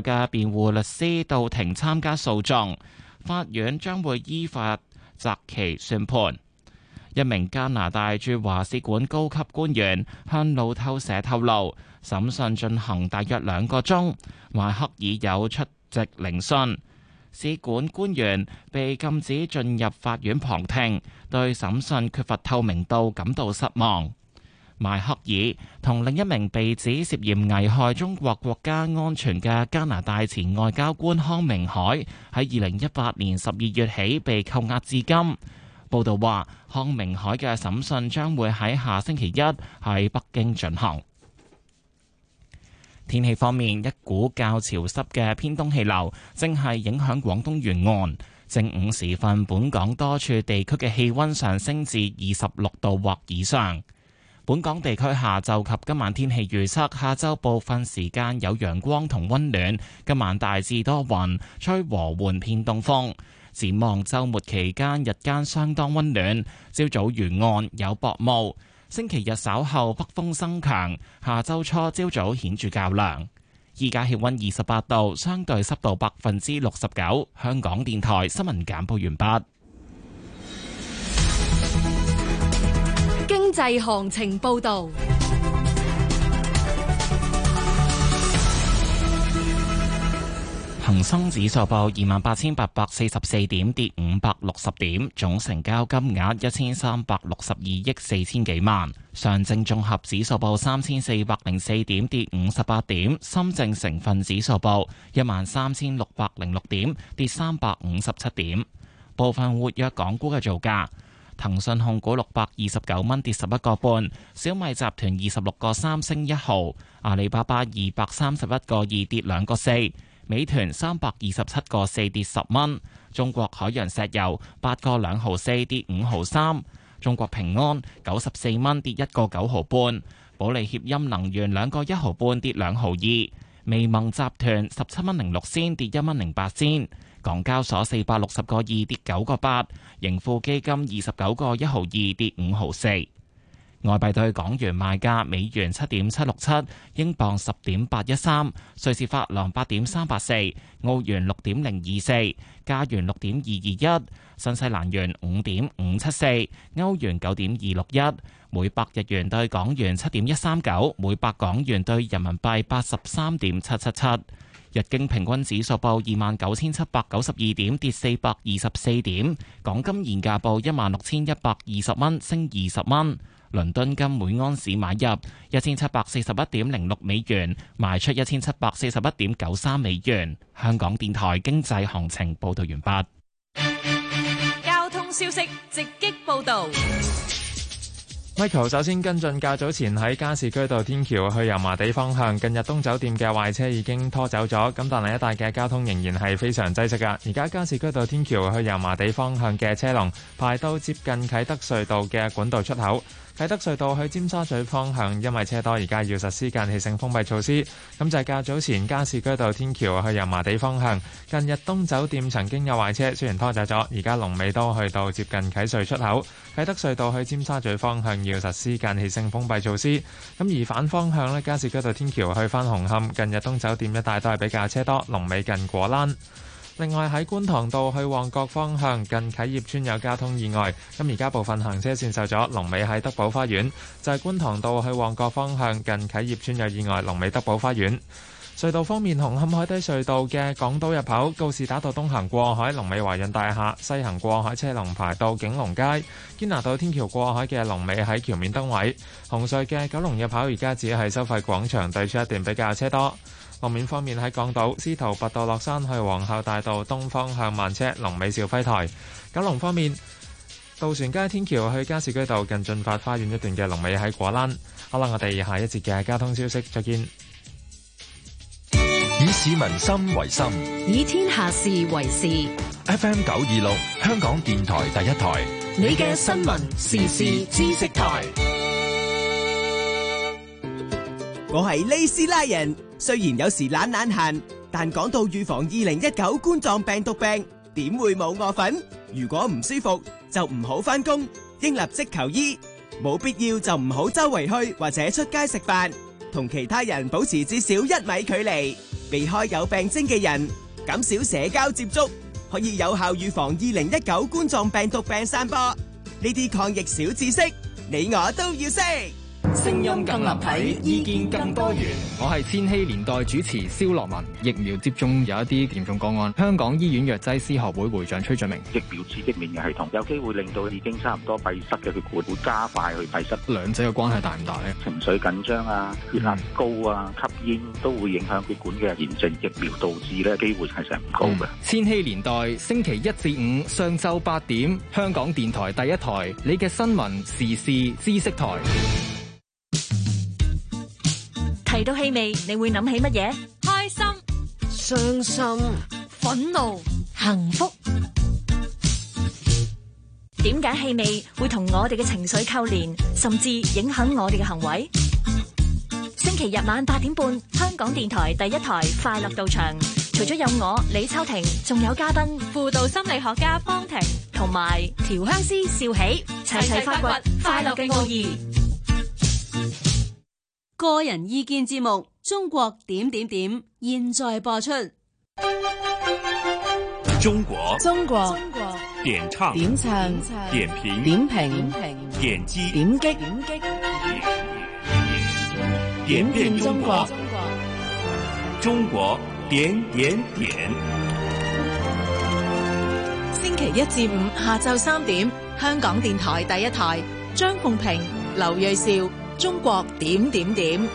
嘅辯護律師到庭參加訴訟，法院將會依法擇期宣判。一名加拿大駐華使館高級官員向路透社透露，審訊進行大約2個鐘，邁克爾有出席聆訊。使館官員被禁止進入法院旁聽，對審訊缺乏透明度感到失望。邁克爾同另一名被指涉嫌危害中國國家安全嘅加拿大前外交官康明凱喺2018年12月起被扣押至今。報道話，康明凱嘅審訊將會喺下星期一喺北京進行。天氣方面，一股較潮濕嘅偏東氣流正係影響廣東沿岸。正午時分，本港多處地區嘅氣溫上升至26度或以上。本港地區下晝及今晚天氣預測：下晝部分時間有陽光同溫暖，今晚大致多雲，吹和緩偏東風。展望週末期間，日間相當溫暖，朝早沿岸有薄霧。星期日稍後北風增強，下週初朝早顯著較涼。依家氣溫28度，相對濕度69%。香港電台新聞簡報完畢。 經濟行情報道。 恒生指數報28,844點，跌560點，總成交金額1362億4千幾萬。上證綜合指數報3404點，跌58點。深證成分指數報13606點，跌357點。部分活躍港股嘅造價：騰訊控股629蚊，跌11個半；小米集團26個3升1毫；阿里巴巴231個2跌2個4。美團327個4跌10蚊，中國海洋石油8個2毫4跌5毫3，中國平安94蚊跌1個9毫半，保利協鑫能源2個1毫半跌2毫2，微盟集團17蚊06仙跌1蚊08仙，港交所460個2跌9個8，盈富基金29個1毫2跌5毫4。外幣對港元賣價：美元7.767，英鎊10.813，瑞士法郎8.384，澳元6.024，加元6.221，新西蘭元5.574，歐元9.261，每百日元對港元7.139，每百港元對人民幣83.777。日經平均指數報29,792點，跌424點。港金現價報16,120蚊，升20蚊。倫敦金每盎司買入1741.06美元，賣出1741.93美元。香港電台經濟行情報道完畢。 交通消息直擊報道。 Michael 首先跟進較早前喺加士居道天橋去油麻地方向近日東酒店嘅壞車已經拖走咗，咁但係一帶嘅交通仍然係非常擠塞㗎。而家加士居道天橋去油麻地方向嘅車龍排到接近啟德隧道嘅管道出口。啟德隧道去尖沙咀方向，因為車多，而家要實施間歇性封閉措施。咁就係較早前加士居道天橋去油麻地方向，近日東酒店曾經有壞車，雖然拖走咗，而家龍尾都去到接近啟隧出口。啟德隧道去尖沙咀方向要實施間歇性封閉措施。咁而反方向呢，加士居道天橋去返紅磡，近日東酒店一帶都係比較車多，龍尾近果欄。另外喺觀塘道去旺角方向，近啟業邨有交通意外，咁而家部分行車線受阻，龍尾喺德寶花園。就係觀塘道去旺角方向，近啟業邨有意外，龍尾德寶花園。隧道方面，紅磡海底隧道嘅港島入口告士打道東行過海，龍尾華潤大廈；西行過海車龍排到景隆街。堅拿道天橋過海嘅龍尾喺橋面燈位。紅隧嘅九龍入口而家只係收費廣場對出一段比較車多。路面方面，喺港島司徒拔道落山去皇后大道東方向慢車，龍尾兆輝台。九龍方面，渡船街天橋去加士居道近駿發花園一段嘅龍尾喺果欄。好啦，我哋下一節嘅交通消息再見。 以市民心為心， 以天下事為事。 FM 926，香港電台第一台， 你嘅新聞時事知識台。 我係利斯拉人，雖然有時懶閒，但講到預防2019冠狀病毒病，點會冇我份？如果唔舒服就唔好返工，應立即求醫，冇必要就唔好周圍去或者出街食飯，同其他人保持至少1米距離。 避開有病徵嘅人，減少社交接觸，可以有效預防2019冠狀病毒病散播。呢啲抗疫小知識，你我都要識。 聲音更立體，意見更多元。我係千禧年代主持蕭樂文。疫苗接種有一啲嚴重個案，香港醫院藥劑師學會會長崔俊明。 疫苗刺激免疫系統，有機會令到已經差唔多閉塞嘅血管會加快去閉塞。 兩者嘅關係大唔大呢？ 情緒緊張啊、血壓高啊、吸煙都會影響血管嘅炎症。疫苗導致呢機會係成唔高嘅。 千禧年代星期一至五上晝8點，香港電台第一台，你嘅新聞時事知識台。 提到氣味，你會諗起乜嘢？開心、 傷心、 憤怒、幸福。點解氣味會同我哋嘅情緒扣連，甚至影響我哋嘅行為？星期日晚8點半，香港電台第一台快樂到場，除咗有我李秋婷，仲有嘉賓輔導心理學家方婷同埋調香師邵喜，齊齊發掘快樂嘅奧義。 個人意見節目《中國點點點》現在播出。 中國點唱點評點擊點遍中國，中國點點點。 星期一至五下晝3點，香港電台第一台，張鳳平、劉銳紹。中國點點點。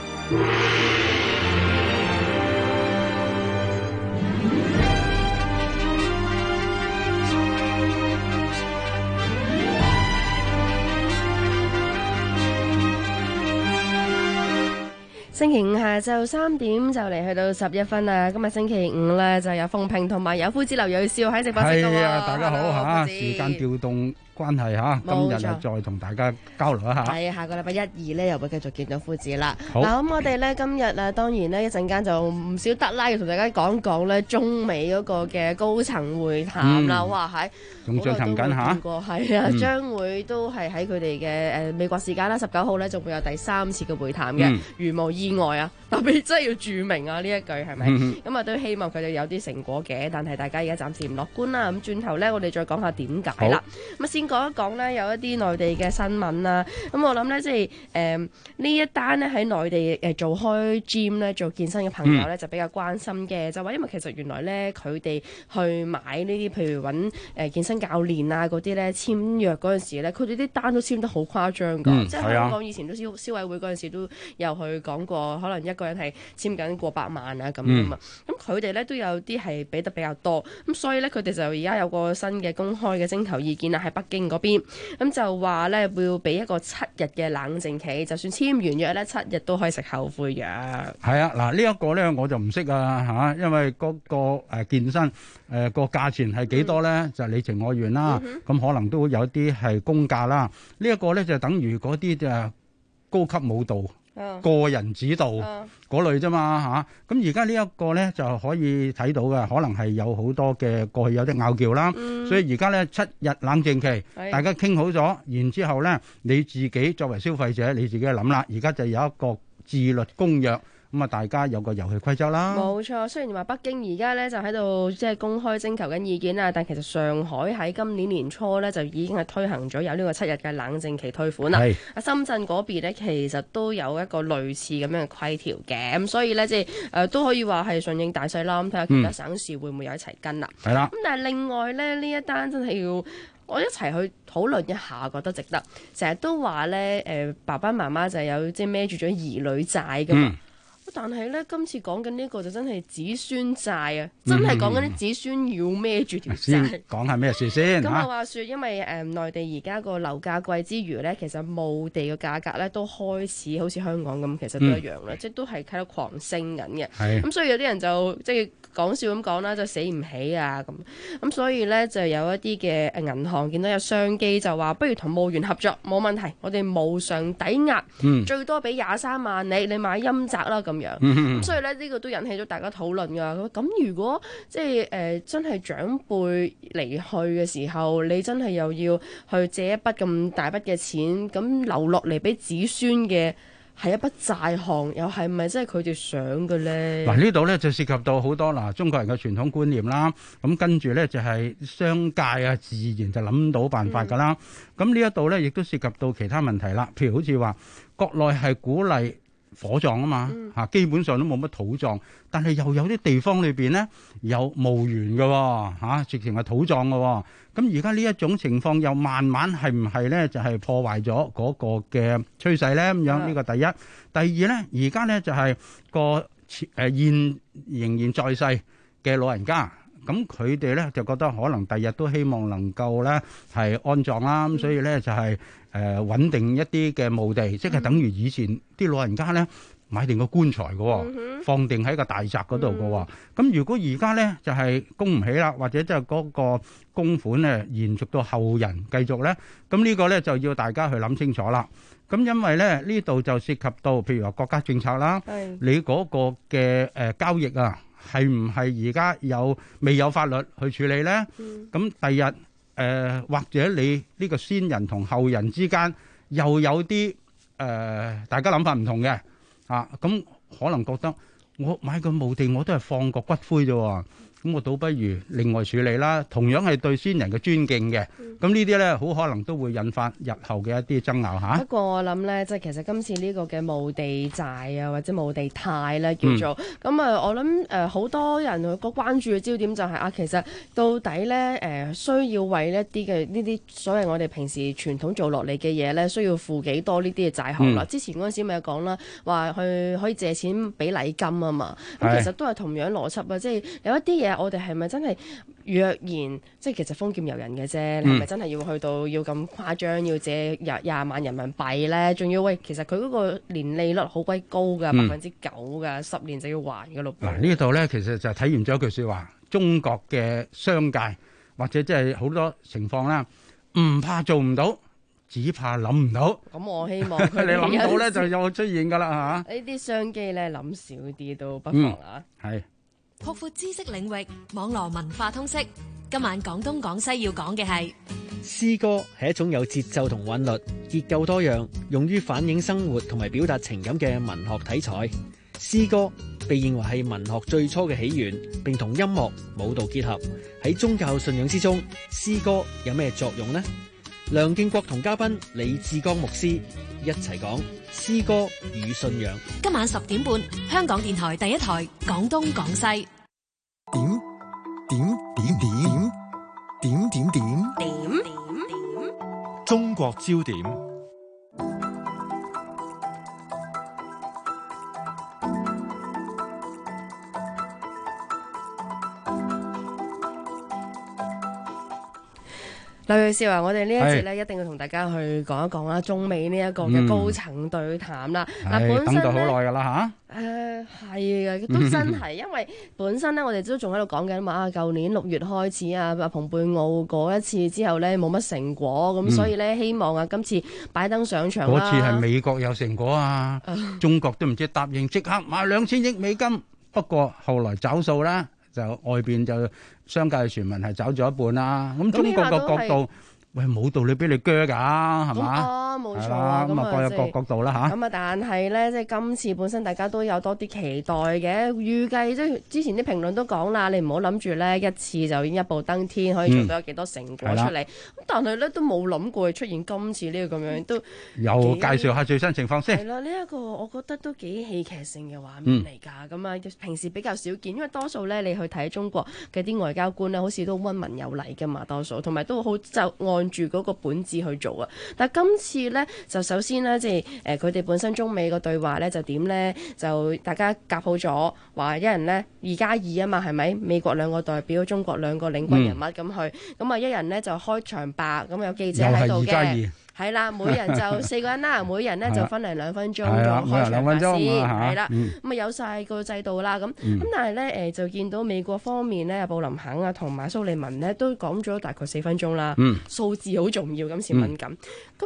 星期五下晝3點就嚟去到11分啦。今日星期五咧就有鳳平同埋有夫子劉銳紹喺直播室㗎喎。 係啊，大家好嚇，時間調動關係嚇，今日啊再同大家交流一下。 係啊，下個禮拜1、2咧又會繼續見到夫子啦。 好嗱，咁我哋咧今日啊，當然咧一陣間就唔少得啦，要同大家講講咧中美嗰個嘅高層會談啦。哇，係仲進行緊嚇， 係啊，將會都係喺佢哋嘅美國時間啦，19號咧仲會有第3次嘅會談嘅，如無意外啊，特別真係要注明啊呢一句係咪？咁啊都希望佢哋有啲成果嘅，但係大家而家暫時唔樂觀啦。咁轉頭咧，我哋再講下點解啦。咁先講一講咧，有一啲內地嘅新聞啦。咁我諗咧，即係呢一單咧喺內地做開 gym 咧做健身嘅朋友咧就比較關心嘅，就話因為其實原來咧佢哋去買呢啲譬如揾健身教練啊嗰啲咧簽約嗰陣時咧，佢哋啲單都簽得好誇張㗎。即係香港以前都消委會嗰陣時都有去講過，可能一個人係簽緊過百萬啊咁啊嘛。咁佢哋咧都有啲係俾得比較多，咁所以咧佢哋就而家有個新嘅公開嘅徵求意見啦，喺北京嗰邊，咁就話咧會俾一個7日嘅冷靜期，就算簽完約咧7日都可以食後悔藥。 係啊，嗱呢一個咧我就唔識啊嚇，因為嗰個健身個價錢係幾多咧，就你情我願啦，咁可能都有啲係公價啦。呢一個咧就等於嗰啲就高級舞蹈。個人指導嗰類啫嘛嚇，咁而家呢一個咧就可以睇到嘅，可能係有好多嘅過去有啲拗撬啦，所以而家咧7日冷靜期，大家傾好咗，然之後咧你自己作為消費者你自己諗啦，而家就有一個自律公約。咁啊，大家有個遊戲規則啦。冇錯，雖然話北京而家咧就喺度即係公開徵求緊意見啦，但其實上海喺今年年初咧就已經係推行咗有呢個7日嘅冷靜期退款啦。深圳嗰邊咧其實都有一個類似咁樣嘅規條嘅，咁所以咧即係都可以話係順應大勢啦。咁睇下其他省市會唔會有一齊跟啦。係啦。咁但係另外咧呢一單真係要我一齊去討論一下，覺得值得。成日都話咧爸爸媽媽就有即係孭住咗兒女債㗎嘛。但係咧，今次講緊呢個就真係子孫債啊！真係講緊啲子孫要孭住條債。 先講下咩事先咁啊話説，因為內地而家個樓價貴之餘咧，其實墓地嘅價格咧都開始好似香港咁，其實都一樣啦，即係都係喺度狂升緊嘅。咁所以有啲人就即係講笑咁講啦，就死唔起啊咁所以咧就有一啲嘅銀行見到有商機，就話不如同墓園合作，冇問題，我哋無償抵押，最多俾23萬你買陰宅啦咁。咁所以咧呢個都引起咗大家討論㗎。咁如果即係真係長輩離去嘅時候，你真係又要去借一筆咁大筆嘅錢，咁留落嚟俾子孫嘅， 係一筆債項，又係咪真係佢哋想嘅咧？ 嗱，呢度咧就涉及到好多中國人嘅傳統觀念啦。咁跟住咧就係商界啊，自然就諗到辦法㗎啦。咁呢一度咧亦都涉及到其他問題啦。譬如好似話國內係鼓勵火葬啊嘛，基本上都冇乜土葬，但係又有啲地方裏邊咧有墓園嘅，直情係土葬嘅。咁而家呢一種情況又慢慢係唔係咧就係破壞咗嗰個嘅趨勢咧？咁樣呢個第一，第二咧而家咧就係個現仍然在世嘅老人家，咁佢哋咧就覺得可能第日都希望能夠咧係安葬啦，咁所以咧就係穩定一啲嘅墓地，即係等於以前啲老人家咧買定個棺材嘅，放定喺個大宅嗰度嘅。咁如果而家咧就係供唔起啦，或者即係嗰個供款咧延續到後人繼續咧，咁呢個咧就要大家去諗清楚啦。咁因為咧呢度就涉及到譬如話國家政策啦，你嗰個嘅交易啊，係唔係而家未有法律去處理咧？咁第日或者你呢個先人同後人之間又有啲大家諗法唔同嘅咁可能覺得我買個墓地我都係放個骨灰啫，咁我倒不如另外處理啦。同樣係對先人嘅尊敬嘅，咁呢啲咧好可能都會引發日後嘅一啲爭拗嚇。 不過我諗咧，即係其實今次呢個嘅墓地債啊，或者墓地貸咧叫做咁我諗好多人個關注嘅焦點就係其實到底咧需要為一啲嘅呢啲所謂我哋平時傳統做落嚟嘅嘢咧，需要付幾多呢啲嘅債項啦？之前嗰陣時咪有講啦，話去可以借錢俾禮金啊嘛，咁其實都係同樣邏輯啊，即係有一啲嘢。我哋係咪真係若然即係其實豐儉由人嘅啫？你係咪真係要去到要咁誇張，要借廿萬人民幣咧？仲要其實佢嗰個年利率好鬼高㗎，9%㗎，10年就要還㗎咯。 嗱呢度咧，其實就體現咗一句説話：中國嘅商界或者即係好多情況啦，唔怕做唔到，只怕諗唔到。 咁我希望佢哋你諗到咧，就有出現㗎啦嚇。 呢啲商機咧諗少啲都不妨啊。 係。 擴闊知識領域，網絡文化通識。今晚廣東廣西要講嘅係詩歌係一種有節奏同韻律、結構多樣、用於反映生活同埋表達情感嘅文學題材。詩歌被認為係文學最初嘅起源，並同音樂、舞蹈結合。喺宗教信仰之中，詩歌有咩作用呢？梁敬國同嘉賓李志剛牧師一齊講詩歌與信仰。 今晚10點半，香港電台第一台廣東廣西。 點中國焦點。 劉銳紹我哋呢一節咧一定要同大家去講一講啦，中美呢一個嘅高層對談啦。 本身等到好耐㗎啦嚇。 係嘅，都真係，因為本身咧我哋都仲喺度講緊嘛。舊年6月開始啊，蓬佩奧嗰一次之後咧冇乜成果，咁所以咧希望今次拜登上場啦。 嗰次係美國有成果啊，中國都唔知答應即刻買2000億美金，不過後來找數啦。就外邊就商界嘅傳聞係走咗一半啦，咁中國個角度，喂冇道理俾你鋸㗎，係嘛？ 冇錯啊， 咁啊各有各角度啦嚇。 咁但係咧，即係今次本身大家都有多啲期待嘅，預計即係之前啲評論都講啦，你唔好諗住咧一次就已經一步登天，可以做到有幾多成果出嚟。咁但係咧都冇諗過出現今次呢個咁樣，都有介紹下最新情況先。 係啦，呢一個我覺得都幾戲劇性嘅畫面嚟㗎。咁啊，平時比較少見，因為多數咧你去睇中國嘅啲外交官咧，好似都溫文有禮㗎嘛，多數同埋都好就按住嗰個本子去做啊。但係今次咧就首先咧，即係佢哋本身中美個對話咧就點咧？就大家夾好咗，話一人咧2+2啊嘛，係咪？美國2個代表，中國2個領軍人物咁去，咁啊一人咧就開場白，咁有記者喺度嘅。係啦，每人就4個人啦，每人咧就分嚟2分鐘做開場白先，係啦，咁啊有晒個制度啦，咁但係咧就見到美國方面咧，布林肯啊同埋蘇利文咧都講咗大概4分鐘啦，數字好重要，今次敏感，咁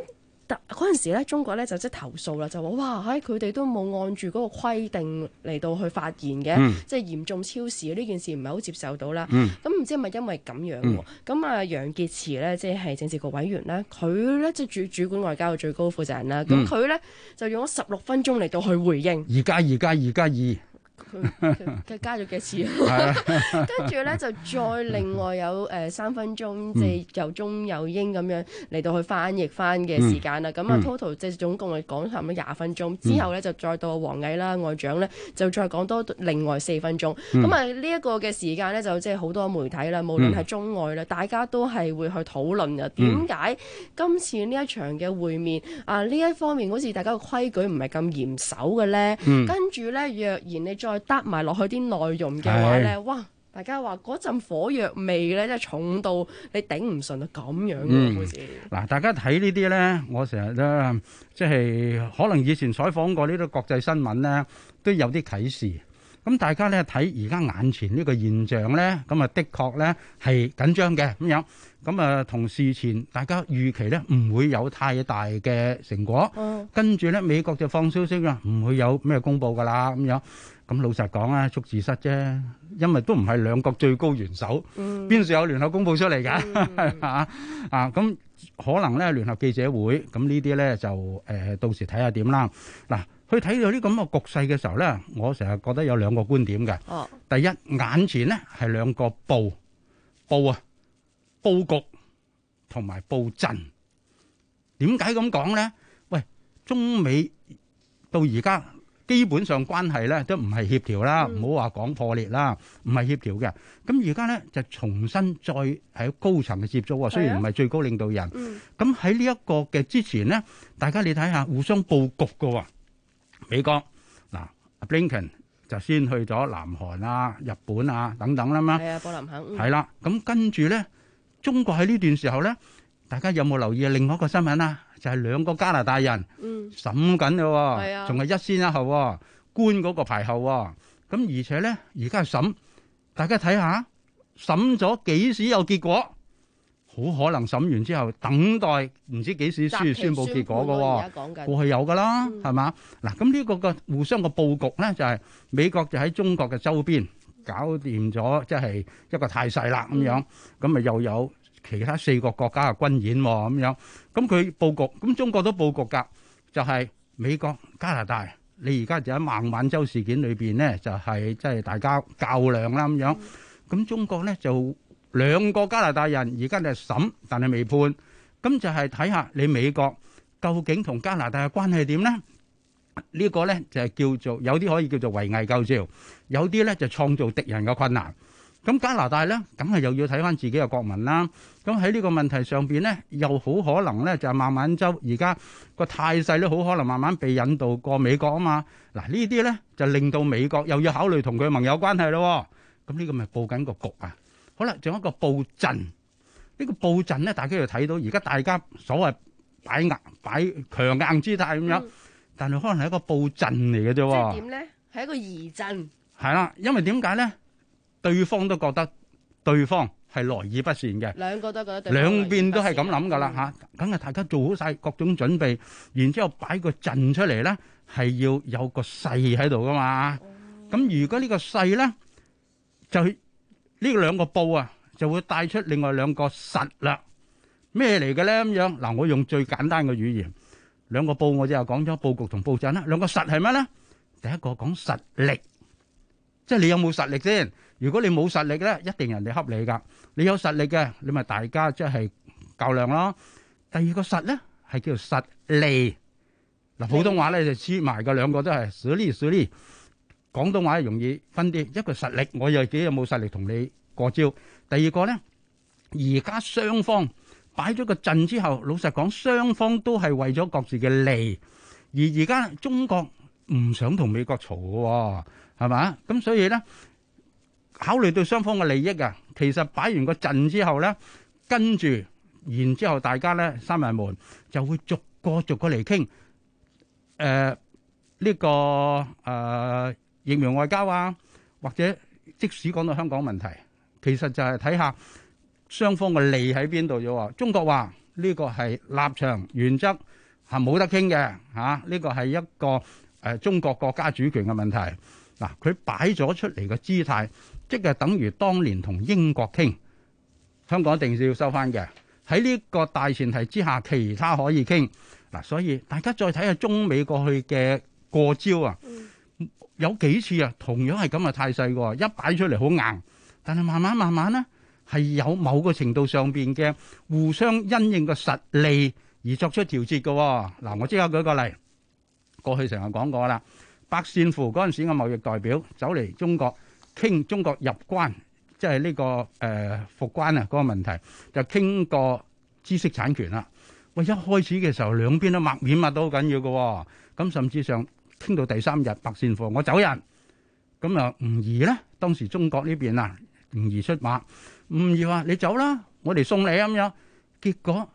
但嗰陣時咧，中國咧就即係投訴啦，就話哇，佢哋都冇按住嗰個規定嚟到去發言嘅，即係嚴重超時呢件事唔係好接受到啦。咁唔知係咪因為咁樣喎？咁啊楊潔篪咧，即係政治局委員咧，佢咧即係主管外交嘅最高負責人啦。咁佢咧就用咗16分鐘嚟到去回應。 2+2+2+2。 佢加咗幾次啊？跟住咧就再另外有3分鐘，即係有中有英咁樣嚟到去翻譯翻嘅時間啦。咁啊 total 即係總共係講差唔多20分鐘。之後咧就再到王毅啦外長咧就再講多另外4分鐘。咁啊呢一個嘅時間咧就即係好多媒體啦，無論係中外啦，大家都係會去討論啊。點解今次呢一場嘅會面啊呢一方面好似大家嘅規矩唔係咁嚴守嘅咧？跟住咧若然你再搭埋落去啲內容嘅話咧，哇！大家話嗰陣火藥味咧，即係重到你頂唔順啊，咁樣嘅好似。 嗱，大家睇呢啲咧，我成日咧，即係可能以前採訪過呢啲國際新聞咧，都有啲啟示。咁大家咧睇而家眼前呢個現象咧，咁啊的確咧係緊張嘅咁樣。咁啊同事前大家預期咧唔會有太大嘅成果。跟住咧美國就放消息啦，唔會有咩公佈㗎啦咁樣。咁老實講啊，捉字蝨啫，因為都唔係兩國最高元首，邊時有聯合公佈出嚟㗎？咁可能咧聯合記者會，咁呢啲咧就到時睇下點啦。嗱，去睇到呢咁嘅局勢嘅時候咧，我成日覺得有兩個觀點嘅。第一，眼前咧係兩個佈局同埋佈陣。點解咁講咧？喂，中美到而家基本上關係咧都唔係協調啦，唔好話講破裂啦，唔係協調嘅。咁而家咧就重新再喺高層嘅接觸喎，雖然唔係最高領導人。咁喺呢一個嘅之前咧，大家你睇下互相佈局嘅喎。美國嗱，Blinken 就先去咗南韓啊、日本啊等等啦嘛。 係啊，布林肯。係啦，咁跟住咧，中國喺呢段時候咧，大家有冇留意另外一個新聞啊？就係2個加拿大人審緊嘅喎，仲係一先一後喎，官嗰個排後喎。咁而且咧，而家審，大家睇下審咗幾時有結果？好可能審完之後等待唔知幾時宣佈結果嘅喎。過去有㗎啦，係嘛？嗱，咁呢個嘅互相嘅佈局咧，就係美國就喺中國嘅周邊搞掂咗，即係一個態勢啦咁樣。咁咪又有其他4個國家嘅軍演喎咁樣。咁佢佈局，咁中國都佈局㗎，就係美國、加拿大。你而家就喺孟晚舟事件裏邊咧，就係即係大家較量啦咁樣。咁中國咧就2個加拿大人而家就審，但係未判。咁就係睇下你美國究竟同加拿大嘅關係點咧？呢個咧就係叫做有啲可以叫做圍魏救趙，有啲咧就創造敵人嘅困難。咁加拿大咧，梗係又要睇翻自己嘅國民啦。咁喺呢個問題上邊咧，又好可能咧就係孟晚舟而家個態勢咧，好可能慢慢被引導過美國啊嘛。嗱，呢啲咧就令到美國又要考慮同佢盟友關係咯。咁呢個咪佈緊個局啊？好啦，仲有一個佈陣。呢個佈陣咧，大家要睇到而家大家所謂擺強硬姿態咁樣，但係可能係一個佈陣嚟嘅啫。即係點咧？ 係一個疑陣。係啦，因為點解咧？對方都覺得對方係來意不善嘅， 兩個都覺得兩邊都係咁諗噶啦嚇，梗係大家做好晒各種準備，然之後擺個陣出嚟咧，係要有個勢喺度噶嘛。咁如果呢個勢咧，就呢2個佈啊，就會帶出另外2個實啦。咩嚟嘅咧？咁樣嗱，我用最簡單嘅語言，2個佈我就講咗佈局同佈陣啦。2個實係咩咧？第一個講實力，即係你有冇實力先。如果你冇實力咧，一定人哋恰你噶。你有實力嘅，你咪大家即係較量咯。第2個實咧係叫做實利。嗱，普通話咧就黐埋嘅，2個都係實利。廣東話容易分啲，一個實力，我又自己有冇實力同你過招。第2個咧，而家雙方擺咗個陣之後，老實講，雙方都係為咗各自嘅利。而家中國唔想同美國嘈嘅，係嘛？咁所以咧。考慮到雙方嘅利益啊，其實擺完個陣之後咧，跟住然之後大家咧閂埋門，就會逐個嚟傾。呢個疫苗外交啊，或者即使講到香港問題，其實就係睇下雙方嘅利喺邊度啫。中國話呢個係立場原則， 係冇得傾嘅嚇。呢個係一個中國國家主權嘅問題。嗱，佢擺咗出嚟嘅姿態，即係等於當年同英國傾，香港一定要收翻嘅。喺呢個大前提之下，其他可以傾。嗱，所以大家再睇下中美過去嘅過招啊，有幾次啊，同樣係咁嘅態勢喎，一擺出嚟好硬，但係慢慢咧係有某個程度上邊嘅互相因應嘅實利而作出調節嘅。嗱，我即刻舉個例，過去成日講過啦。百善符嗰陣時嘅貿易代表走嚟中國傾中國入關，即係呢個復關啊嗰個問題，就傾個知識產權啦。喂，一開始嘅時候兩邊都抹面抹到好緊要嘅，咁甚至上傾到第3日百善符，我走人。咁啊吳儀咧，當時中國呢邊啊吳儀出馬，吳儀話你走啦，我哋送你咁樣。結果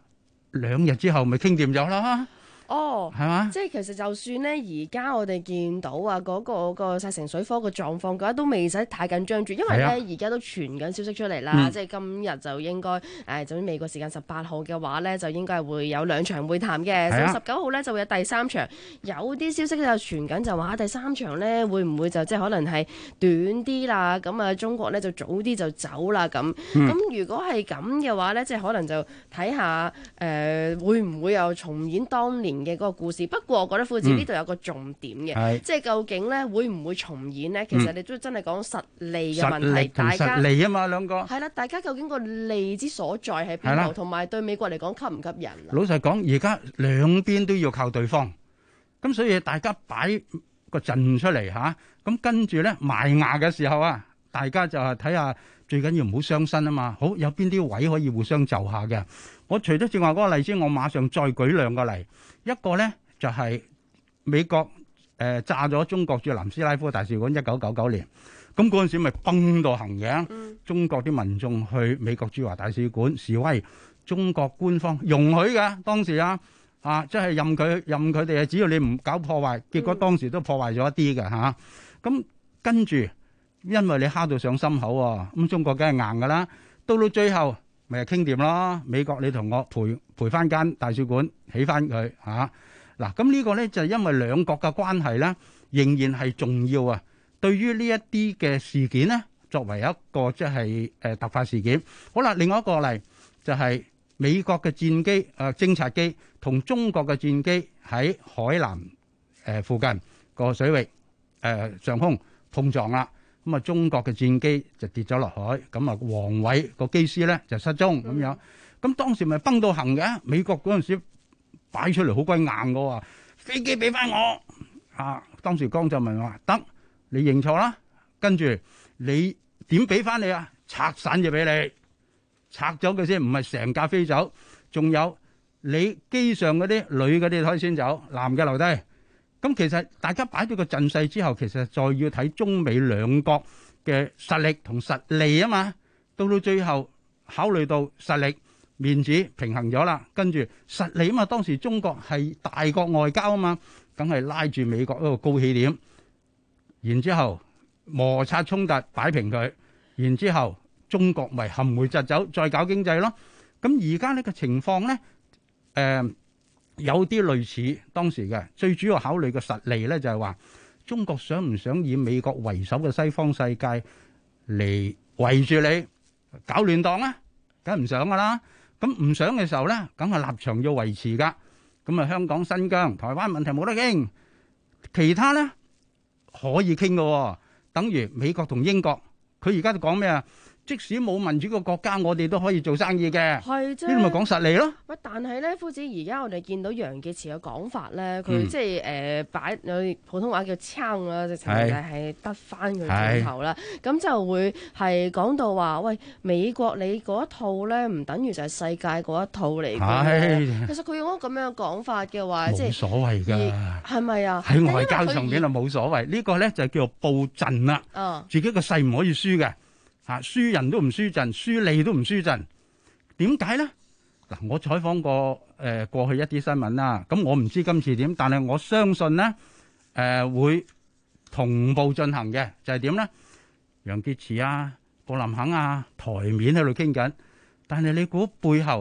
2日之後咪傾掂咗啦。 哦， 係嘛？ 即係其實就算咧，而家我哋見到啊，嗰個石城水貨嘅狀況嘅話，都未使太緊張住，因為咧而家都傳緊消息出嚟啦。即係今日就應該就算美國時間18號嘅話咧，就應該係會有2場會談嘅。19號咧就會有第3場，有啲消息就傳緊就話第3場咧會唔會就即係可能係短啲啦？咁啊中國咧就早啲就走啦咁。咁如果係咁嘅話咧，即係可能就睇下會唔會又重演當年嘅嗰個故事。不過我覺得夫子呢度有個重點嘅，即係究竟咧會唔會重演呢？其實你都真係講實利嘅問題， 實力同實利啊嘛，兩個係啦，大家究竟個利之所在喺邊度，同埋對美國嚟講吸唔吸引？ 老實講，而家兩邊都要靠對方，咁所以大家擺個陣出嚟嚇，咁跟住咧埋牙嘅時候啊，大家就係睇下最緊要唔好傷身啊嘛。好，有邊啲位可以互相就下嘅？我除咗正話嗰個例子，我馬上再舉2個例。一個咧就係美國炸咗中國駐南斯拉夫大使館，1999年，咁嗰陣時咪崩到行嘅。中國啲民眾去美國駐華大使館示威，中國官方容許嘅當時即係任佢哋啊，只要你唔搞破壞。結果當時都破壞咗一啲嘅嚇。咁跟住因為你蝦到上心口喎，咁中國梗係硬㗎啦。到最後咪係傾掂咯。美國你同我賠翻間大使館，起翻佢嚇。嗱，咁呢個咧就係因為兩國嘅關係咧，仍然係重要啊。對於呢一啲嘅事件咧，作為一個即係突發事件。好啦，另外一個例就係美國嘅戰機偵察機同中國嘅戰機喺海南附近個水域上空碰撞啦。咁啊，中國嘅戰機就跌咗落海，咁啊，王偉個機師咧就失蹤咁樣。咁當時咪崩到行嘅，美國嗰陣時擺出嚟好鬼硬嘅喎，飛機俾翻我啊！當時江澤民話得，你認錯啦，跟住你點俾翻你啊？拆散就俾你，拆咗佢先，唔係成架飛走。仲有你機上嗰啲女嗰啲可以先走，男嘅留低。咁其實大家擺咗個陣勢之後，其實再要睇中美兩國嘅實力同實利啊嘛。到最後考慮到實力面子平衡咗啦，跟住實利啊嘛。當時中國係大國外交啊嘛，梗係拉住美國一個高起點，然之後摩擦衝突擺平佢，然之後中國咪含回疾走，再搞經濟咯。咁而家呢個情況咧，有啲類似當時嘅，最主要考慮嘅實利咧就係話中國想唔想以美國為首嘅西方世界嚟圍住你搞亂黨啊？梗唔想噶啦。咁唔想嘅時候咧，梗係立場要維持噶。咁啊，香港、新疆、台灣問題冇得傾，其他咧可以傾嘅。等於美國同英國，佢而家就講咩啊？即使冇民主嘅國家，我哋都可以做生意嘅。係啫，呢度咪講實利咯。喂， 但係咧，夫子而家我哋見到楊潔篪嘅講法咧，佢即係擺有普通話叫撐啦，直情係得翻佢轉頭啦。咁就會係講到話，喂，美國你嗰一套咧，唔等於就係世界嗰一套嚟嘅。其實佢用咗咁樣嘅講法嘅話，即係冇所謂㗎，係咪啊？ 喺外交上面啊冇所謂，呢個咧就叫做佈陣啦。自己個勢唔可以輸嘅。輸人都唔輸陣，輸利都唔輸陣，點解咧？嗱，我採訪過過去一啲新聞啦，咁我唔知今次點，但係我相信咧會同步進行嘅，就係點咧？楊潔篪啊、布林肯啊，台面喺度傾緊，但係你估背後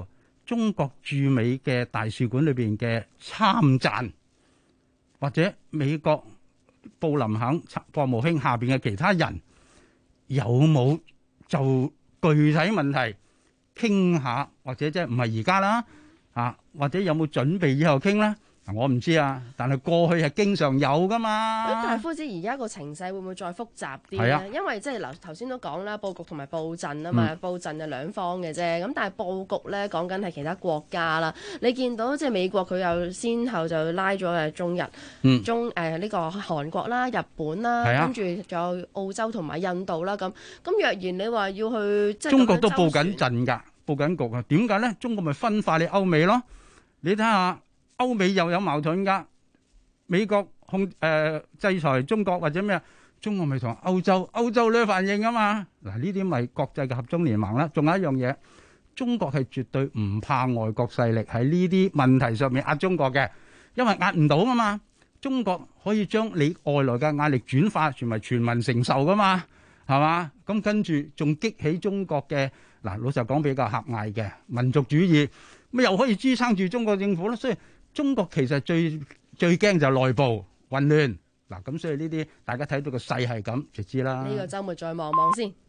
中國駐美嘅大使館裏邊嘅參贊，或者美國布林肯國務卿下邊嘅其他人有冇就具體問題傾下，或者即係唔係而家啦啊，或者有冇準備以後傾咧？我唔知啊，但係過去係經常有噶嘛。 咁但係夫子而家個情勢會唔會再複雜啲咧？因為即係嗱頭先都講啦，佈局同埋佈陣啊嘛，佈陣就兩方嘅啫。咁但係佈局咧講緊係其他國家啦。你見到即係美國佢又先後就拉咗中日、呢個韓國啦、日本啦，跟住仲有澳洲同埋印度啦。咁若然你話要去即係中國都佈緊陣㗎，佈緊局啊？點解咧？中國咪分化你歐美咯？你睇下。歐美又有矛盾㗎，美國制裁中國或者咩？中國咪同歐洲咧反應啊嘛。嗱，呢啲咪國際嘅合縱連盟啦。仲有一樣嘢，中國係絕對唔怕外國勢力喺呢啲問題上面壓中國嘅，因為壓唔到啊嘛。中國可以將你外來嘅壓力轉化成為全民承受噶嘛，係嘛？咁跟住仲激起中國嘅嗱，老實講比較狹隘嘅民族主義，咁又可以支撐住中國政府咯。所以中國其實最驚就係內部混亂嗱，咁所以呢啲大家睇到個勢係咁就知啦。 呢個週末再望望先。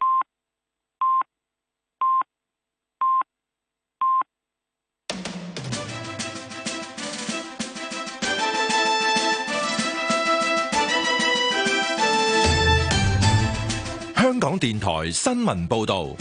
香港電台新聞報導。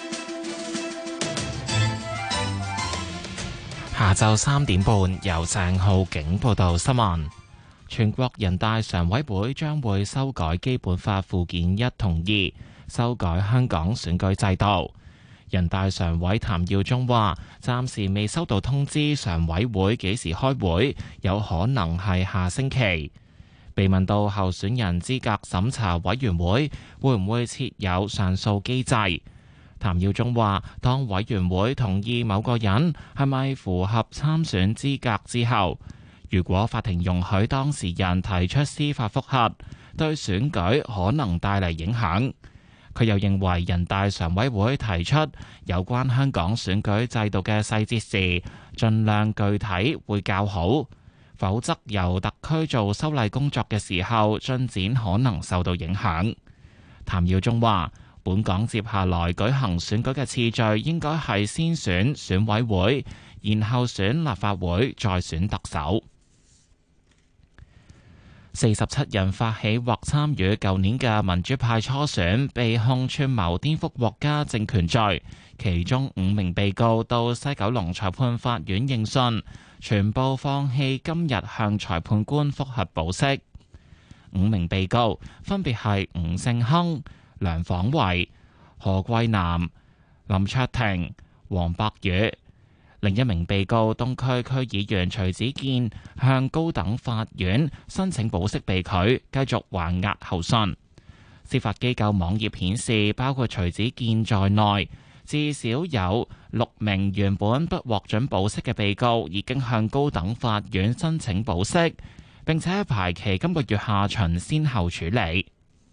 下晝3點半，由鄭浩景報道新聞。全國人大常委會將會修改基本法附件1同2，修改香港選舉制度。人大常委譚耀宗話，暫時未收到通知，常委會幾時開會，有可能係下星期。被問到候選人資格審查委員會會唔會設有上訴機制，譚耀宗話：當委員會同意某個人係咪符合參選資格之後，如果法庭容許當事人提出司法覆核，對選舉可能帶嚟影響。佢又認為人大常委會提出有關香港選舉制度嘅細節時，盡量具體會較好，否則由特區做修例工作嘅時候，進展可能受到影響。譚耀宗話：本港接下來舉行選舉嘅次序應該係先選選委會，然後選立法會，再選特首。47人發起或參與舊年嘅民主派初選，被控串謀顛覆國家政權罪，其中5名被告到西九龍裁判法院應訊，全部放棄今日向裁判官覆核保釋。5名被告分別係吳勝亨、梁晃維、何桂南、林卓廷、黃伯宇。另一名被告東區區議員徐子健向高等法院申請保釋被拒，繼續還押候訊。司法機構網頁顯示，包括徐子健在內，至少有6名原本不獲准保釋嘅被告已經向高等法院申請保釋，並且排期今個月下旬先後處理。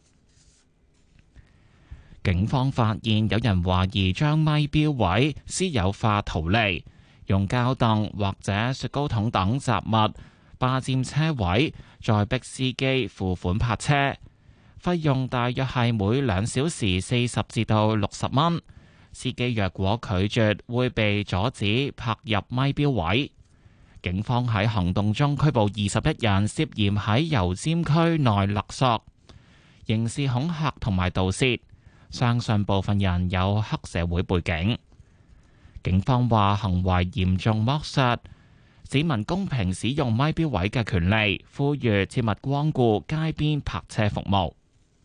警方發現有人懷疑將咪標位私有化圖利，用膠凳或者雪糕筒等雜物霸佔車位，再逼司機付款泊車，費用大約係每2小時40至到60蚊。司機若果拒絕，會被阻止泊入咪標位。警方喺行動中拘捕21人，涉嫌喺油尖區內勒索、刑事恐嚇同埋盜竊。相信部分人有黑社會背景。警方話行為嚴重剝削市民公平使用咪標位嘅權利，呼籲切勿光顧街邊泊車服務。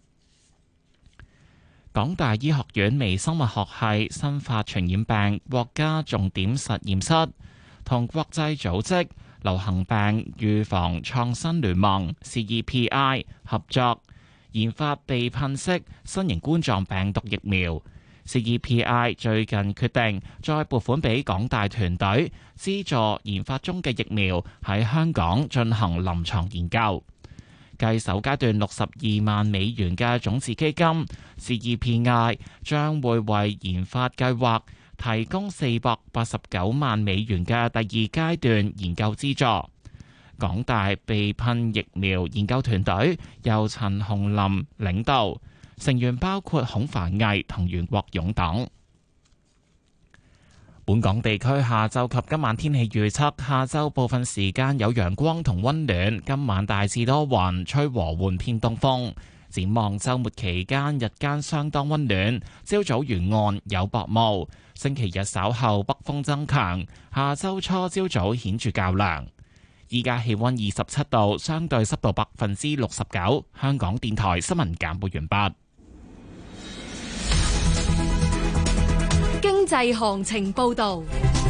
港大醫學院微生物學系新發傳染病國家重點實驗室同國際組織流行病預防創新聯盟 CEPI 合作，研發被噴式新型冠狀病毒疫苗。CEPI 最近決定再撥款俾港大團隊，資助研發中嘅疫苗喺香港進行臨床研究。繼首階段62萬美元嘅種子基金，CEPI 將會為研發計劃提供489萬美元嘅第二階段研究資助。港大被噴疫苗研究團隊由陳鴻林領導，成員包括孔繁毅同袁國勇等。本港地區下晝及今晚天氣預測：下晝部分時間有陽光同溫暖，今晚大致多雲，吹和緩偏東風。展望週末期間，日間相當溫暖，朝早沿岸有薄霧。星期日稍後北風增強，下週初朝早顯著較涼。依家氣溫27度，相對濕度69%。香港電台新聞簡報完畢。 經濟行情報道。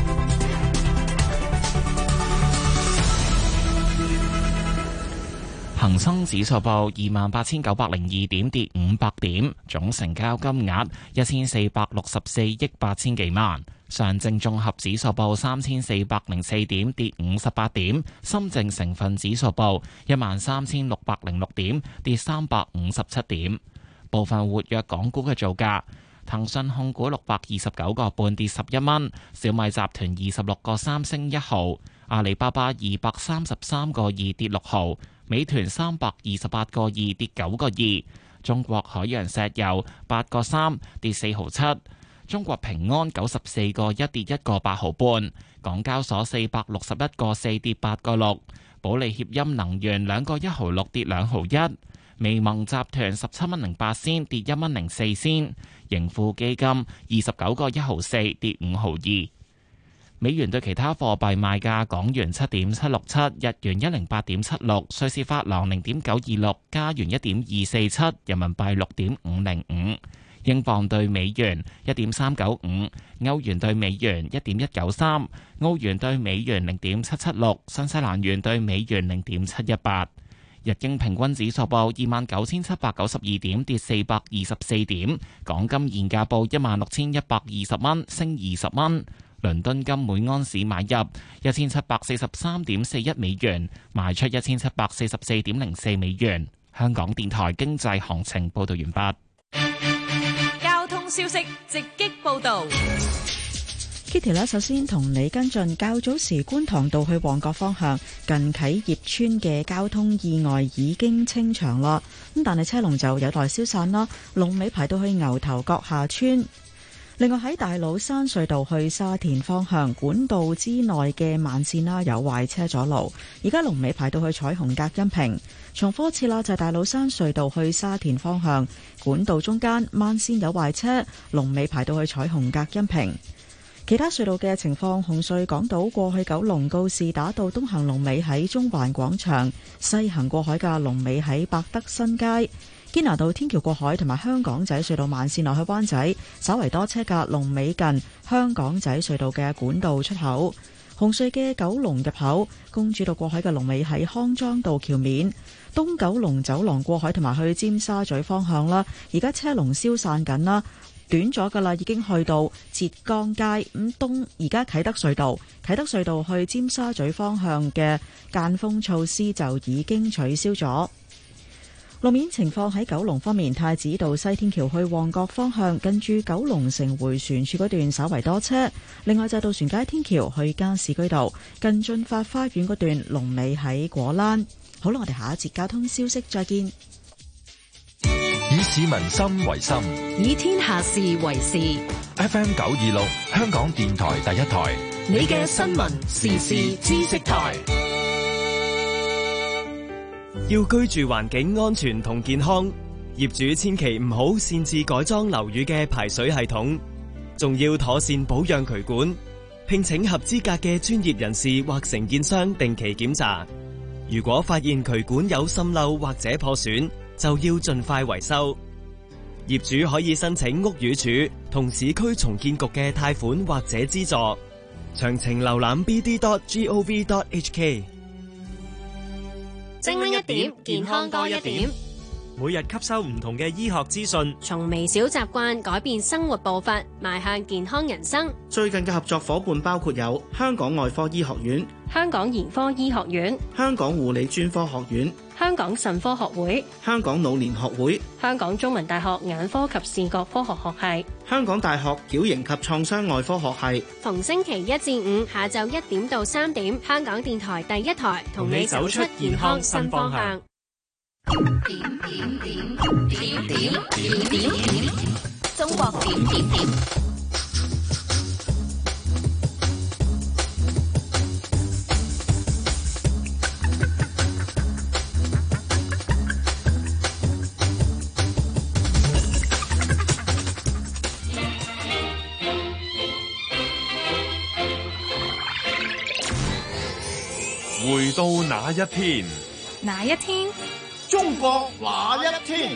恒生指數報28,902點，跌500點，總成交金額1464億8千幾萬。上證綜合指數報3404點，跌58點。深證成分指數報13,606點，跌357點。部分活躍港股嘅造價：騰訊控股629個半，跌11蚊；小米集團26個3升1毫；阿里巴巴233個2跌6毫；美團328個2跌9個2；中國海洋石油8個3跌4毫7；中國平安94個1跌1個8毫半；港交所461個4跌8個6；保利協鑫能源2個1毫6跌2毫1；微盟集團17蚊08仙跌1蚊04仙；盈富基金29個1毫4跌5毫2。美元對其他貨幣賣價：港元7.767，日元108.76，瑞士法郎0.926，加元1.247，人民幣6.505，英鎊對美元1.395，歐元對美元1.193，澳元對美元0.776，新西蘭元對美元0.718。日經平均指數報29,792點，跌424點。港金現價報16,120蚊，升20蚊。倫敦金每盎司買入1743.41美元，賣出1744.04美元。香港電台經濟行情報道完畢。 交通消息直擊報道。 Kitty 呢，首先同你跟進較早時觀塘道去旺角方向近啟業村嘅交通意外已經清場啦，咁但係車龍就有待消散啦，龍尾排到去牛頭角下村。另外喺大老山隧道去沙田方向管道之內嘅慢線啦，有壞車阻路，而家龍尾排到去彩虹隔音屏。重複一次啦，就係大老山隧道去沙田方向管道中間慢線有壞車，龍尾排到去彩虹隔音屏。其他隧道嘅情況：紅隧港島過去九龍告士打道東行龍尾喺中環廣場，西行過海嘅龍尾喺百德新街。堅拿道天橋過海同埋香港仔隧道慢線落去灣仔，稍為多車嘅龍尾近香港仔隧道嘅管道出口。紅隧嘅九龍入口公主道過海嘅龍尾喺康莊道橋面。東九龍走廊過海同埋去尖沙咀方向啦，而家車龍消散緊啦，短咗噶啦，已經去到浙江街。咁東而家啟德隧道去尖沙咀方向嘅間封措施就已經取消咗。路面情況喺九龍方面，太子道西天橋去旺角方向近住九龍城迴旋處嗰段稍為多車。另外就渡船街天橋去加士居道近駿發花園嗰段龍尾喺果欄。好啦，我哋下一節交通消息再見。 以市民心為心， 以天下事為事。 FM 926香港電台第一台， 你嘅新聞時事知識台。 要居住環境安全同健康，業主千祈唔好擅自改裝樓宇嘅排水系統，仲要妥善保養渠管，聘請合資格嘅專業人士或承建商定期檢查。如果發現渠管有滲漏或者破損，就要盡快維修。業主可以申請屋宇署同市區重建局嘅貸款或者資助，詳情瀏覽 bd.gov.hk。 精靈一點，健康多一點。 每日吸收唔同嘅醫學資訊， 從微小習慣改變生活步伐，邁向健康人生。 最近嘅合作伙伴包括有香港外科醫學院、 香港兒科醫學院、 香港護理專科學院、 香港腎科學會、 香港老年學會、 香港中文大學眼科及視覺科學學系、 香港大學矯形及創傷外科學系。 逢星期一至五下晝1點到3點，香港電台第一台同你走出健康新方向。 中國點點點。 回到那一天， 哪一天？ 中國那一天。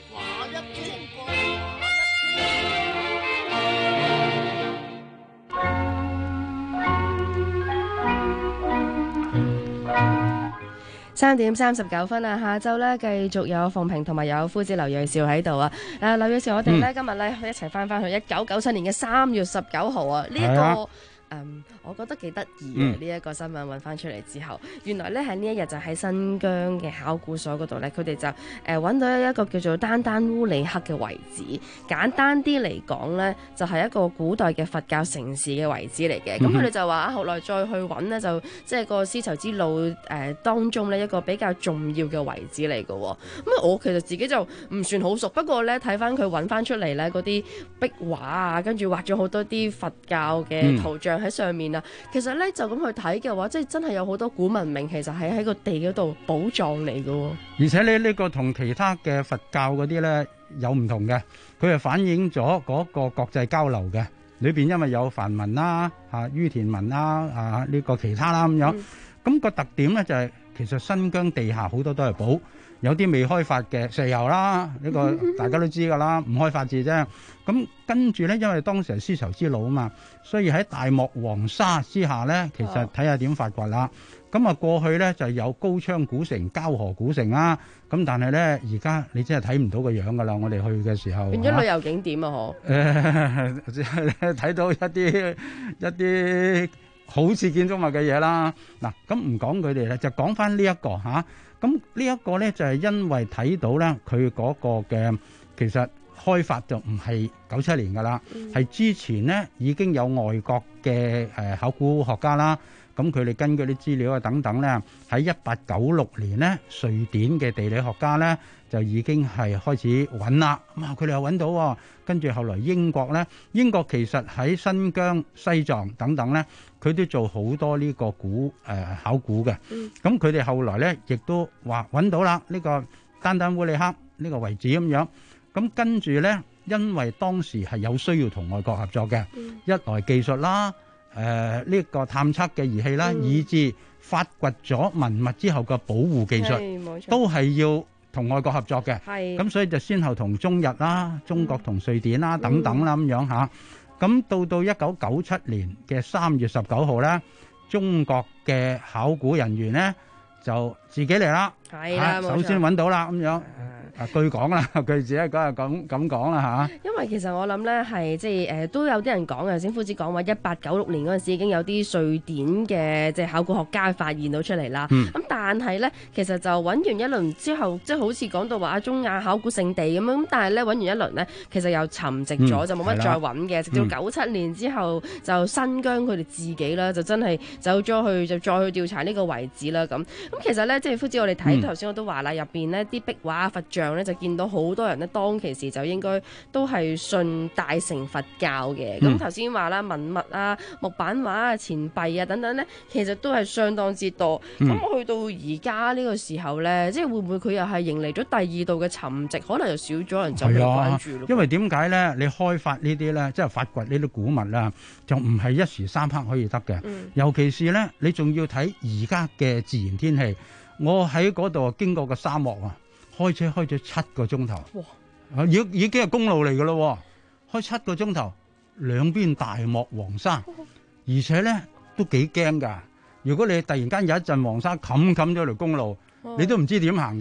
3點39分啊！下晝咧繼續有鳳萍同埋有夫子劉銳紹喺度啊！劉銳紹，我哋咧今日咧一齊翻去1997年嘅3月19號啊！呢一個我覺得幾得意嘅呢一個新聞揾翻出嚟之後，原來咧喺呢一日就喺新疆嘅考古所嗰度咧，佢哋就揾到一個叫做丹丹烏里克嘅遺址。簡單啲嚟講咧，就係一個古代嘅佛教城市嘅遺址嚟嘅。咁佢哋就話後來再去揾咧，就即係個絲綢之路當中咧一個比較重要嘅遺址嚟嘅。咁我其實自己就唔算好熟，不過咧睇翻佢揾翻出嚟咧嗰啲壁畫啊，跟住畫咗好多啲佛教嘅圖像喺上面啊，其實咧就咁去睇嘅話，即係真係有好多古文明其實喺個地嗰度寶藏嚟嘅。 而且咧呢個同其他嘅佛教嗰啲咧有唔同嘅，佢係反映咗嗰個國際交流嘅裏邊，因為有梵文啦、于闐文啦、呢個其他啦咁樣。咁個特點咧就係其實新疆地下好多都係寶，有啲未開發嘅石油啦，呢個大家都知㗎啦，唔開發字啫。咁跟住咧，因為當時係絲綢之路啊嘛，所以喺大漠黃沙之下咧，其實睇下點發掘啦。咁啊過去咧就有高昌古城、交河古城啊，咁但係咧而家你真係睇唔到個樣㗎啦。我哋去嘅時候變咗旅遊景點啊！嗬， 睇到一啲好似建築物嘅嘢啦。嗱，咁唔講佢哋咧，就講翻呢一個嚇。咁呢一個咧就係因為睇到咧佢嗰個嘅其實開發就唔係97年㗎啦，係之前咧已經有外國嘅考古學家啦。咁佢哋根據啲資料啊等等咧，喺1896年咧，瑞典嘅地理學家咧就已經係開始揾啦。咁佢哋又揾到喎。跟住後來英國咧，英國其實喺新疆、西藏等等咧，佢都做好多呢個考古嘅。咁佢哋後來咧亦都話揾到啦，呢個丹丹烏里克呢個遺址咁樣。咁跟住咧，因為當時係有需要同外國合作嘅，一來技術啦。呢個探測嘅儀器啦，以至發掘咗文物之後嘅保護技術，都係要同外國合作嘅。咁所以就先後同中日啦、中國同瑞典啦等等啦咁樣嚇。咁到1997年嘅3月19號咧，中國嘅考古人員咧就自己嚟啦。係啦，首先揾到啦咁樣。據講啦，佢自己嗰日咁講啦嚇。 因為其實我諗咧係即係都有啲人講嘅，先夫子講話1896年嗰陣時已經有啲瑞典嘅即係考古學家發現到出嚟啦。咁但係咧，其實就揾完一輪之後，即係好似講到話中亞考古聖地咁樣。咁但係咧揾完一輪咧，其實又沉寂咗，就冇乜再揾嘅。直到97年之後，就新疆佢哋自己啦，就真係走咗去，就再去調查呢個遺址啦。咁其實咧，即係夫子我哋睇頭先我都話啦，入邊呢啲壁畫佛像咧就見到好多人咧，當其時就應該都係信大乘佛教嘅。咁頭先話啦，文物啊、木板畫啊、錢幣啊等等咧，其實都係相當之多。咁去到而家呢個時候咧，即係會唔會佢又係迎嚟咗第二度嘅沉寂，可能又少咗人就去關注咯。 因為點解咧？你開發呢啲咧，即係發掘呢啲古物啦，就唔係一時三刻可以得嘅。尤其是咧，你仲要睇而家嘅自然天氣。我喺嗰度經過個沙漠啊，開車開咗7個鐘頭，已經係公路嚟噶咯，開7個鐘頭，兩邊大漠黃沙，而且咧都幾驚噶。如果你突然間有一陣黃沙冚咗條公路，你都唔知點行嘅。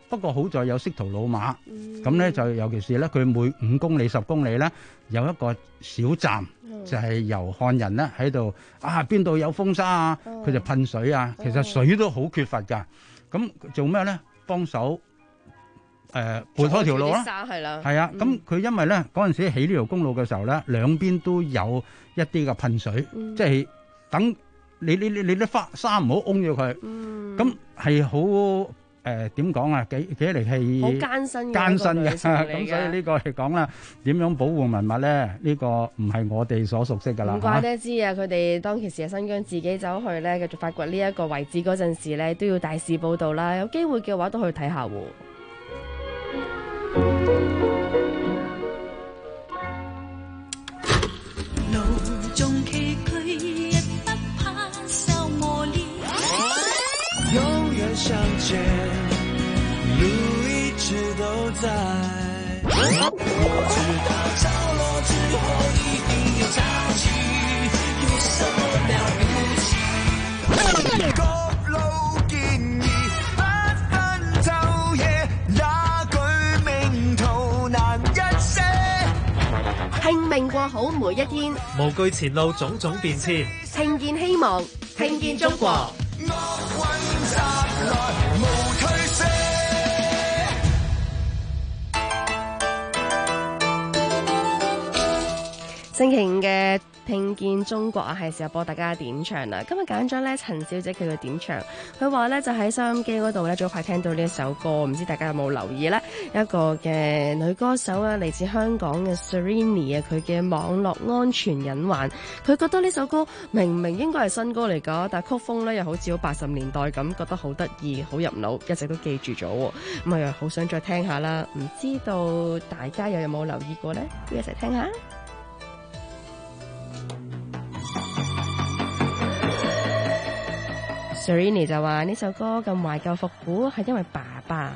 不過好在有識途老馬，咁咧就尤其是咧，佢每5公里、10公里咧有一個小站，就係由漢人咧喺度邊度有風沙啊，佢就噴水啊。其實水都好缺乏㗎，咁做咩咧？幫手撥開條路啦，係啊。咁佢因為咧嗰陣時起呢條公路嘅時候咧，兩邊都有一啲嘅噴水，即係等你啲沙唔好擁咗佢，咁係好。點講啊？幾嚟係好艱辛嘅，咁所以呢個嚟講啦，點樣保護文物咧？呢個唔係我哋所熟悉噶啦。 唔怪得知啊！佢哋當其時喺新疆自己走去咧，繼續發掘呢一個遺址嗰陣時咧，都要大肆報導啦。有機會嘅話，都去睇下喎。 永遠相見，路一直都在。我知道着落之後一定有交集，有什麼了不起？各路建議，不分晝夜，那句名圖難一些。 拼命過好每一天， 無懼前路種種變遷， 聽見希望，聽見中國。星期五嘅聽見中國啊，係時候播大家點唱啦。今日揀咗咧陳小姐佢嘅點唱，佢話咧就喺收音機嗰度咧早排聽到呢一首歌，唔知大家有冇留意呢？一個嘅女歌手啊，嚟自香港嘅 Serrini 啊，佢嘅網絡安全隱患，佢覺得呢首歌明明應該係新歌嚟㗎，但係曲風咧又好似好80年代咁，覺得好得意，好入腦，一直都記住咗。咁啊，好想再聽下啦。唔知道大家又有冇留意過呢？不如一齊聽下。Serrini 就話呢首歌咁懷舊復古係因為爸爸。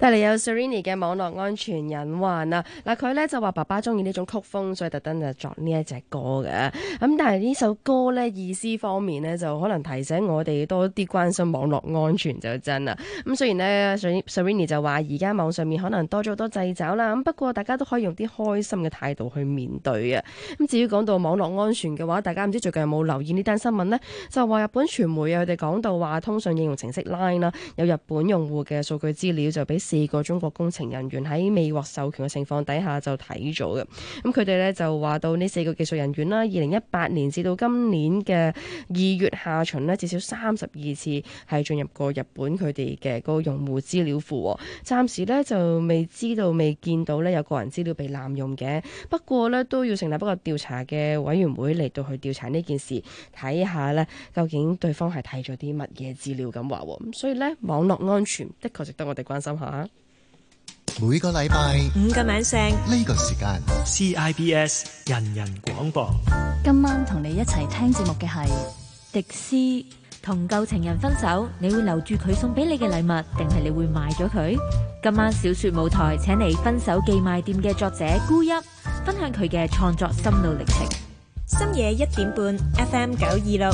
帶嚟有 Serrini 嘅網絡安全隱患啊！嗱，佢咧就話爸爸中意呢種曲風，所以特登就作呢一隻歌嘅。咁但係呢首歌咧意思方面咧，就可能提醒我哋多啲關心網絡安全就真啦。咁雖然咧 Serrini 就話而家網上面可能多咗好多掣肘啦，咁不過大家都可以用啲開心嘅態度去面對啊。咁至於講到網絡安全嘅話，大家唔知最近有冇留意呢單新聞呢？就話日本傳媒啊，佢哋講到話通訊應用程式 Line 啦，有日本用戶嘅數據資料就俾4個中國工程人員喺未獲授權嘅情況底下就睇咗嘅。咁佢哋咧就話到呢4個技術人員啦，2018年至到今年嘅2月下旬呢，至少32次係進入過日本佢哋嘅嗰個用戶資料庫。暫時呢就未見到呢有個人資料被濫用嘅。不過呢都要成立一個調查嘅委員會嚟到去調查呢件事，睇下呢究竟對方係睇咗啲乜嘢資料咁話。咁所以呢，網絡安全的確值得我哋關心下。 每個禮拜 5個晚上呢個時間 CIBS 人人廣播。 今晚同你一齊聽節目嘅係迪斯。同舊情人分手，你會留住佢送俾你嘅禮物，定係你會賣咗佢？今晚小說舞台請嚟分手寄賣店嘅作者孤泣，分享佢嘅創作心路歷程。深夜1點半 FM 926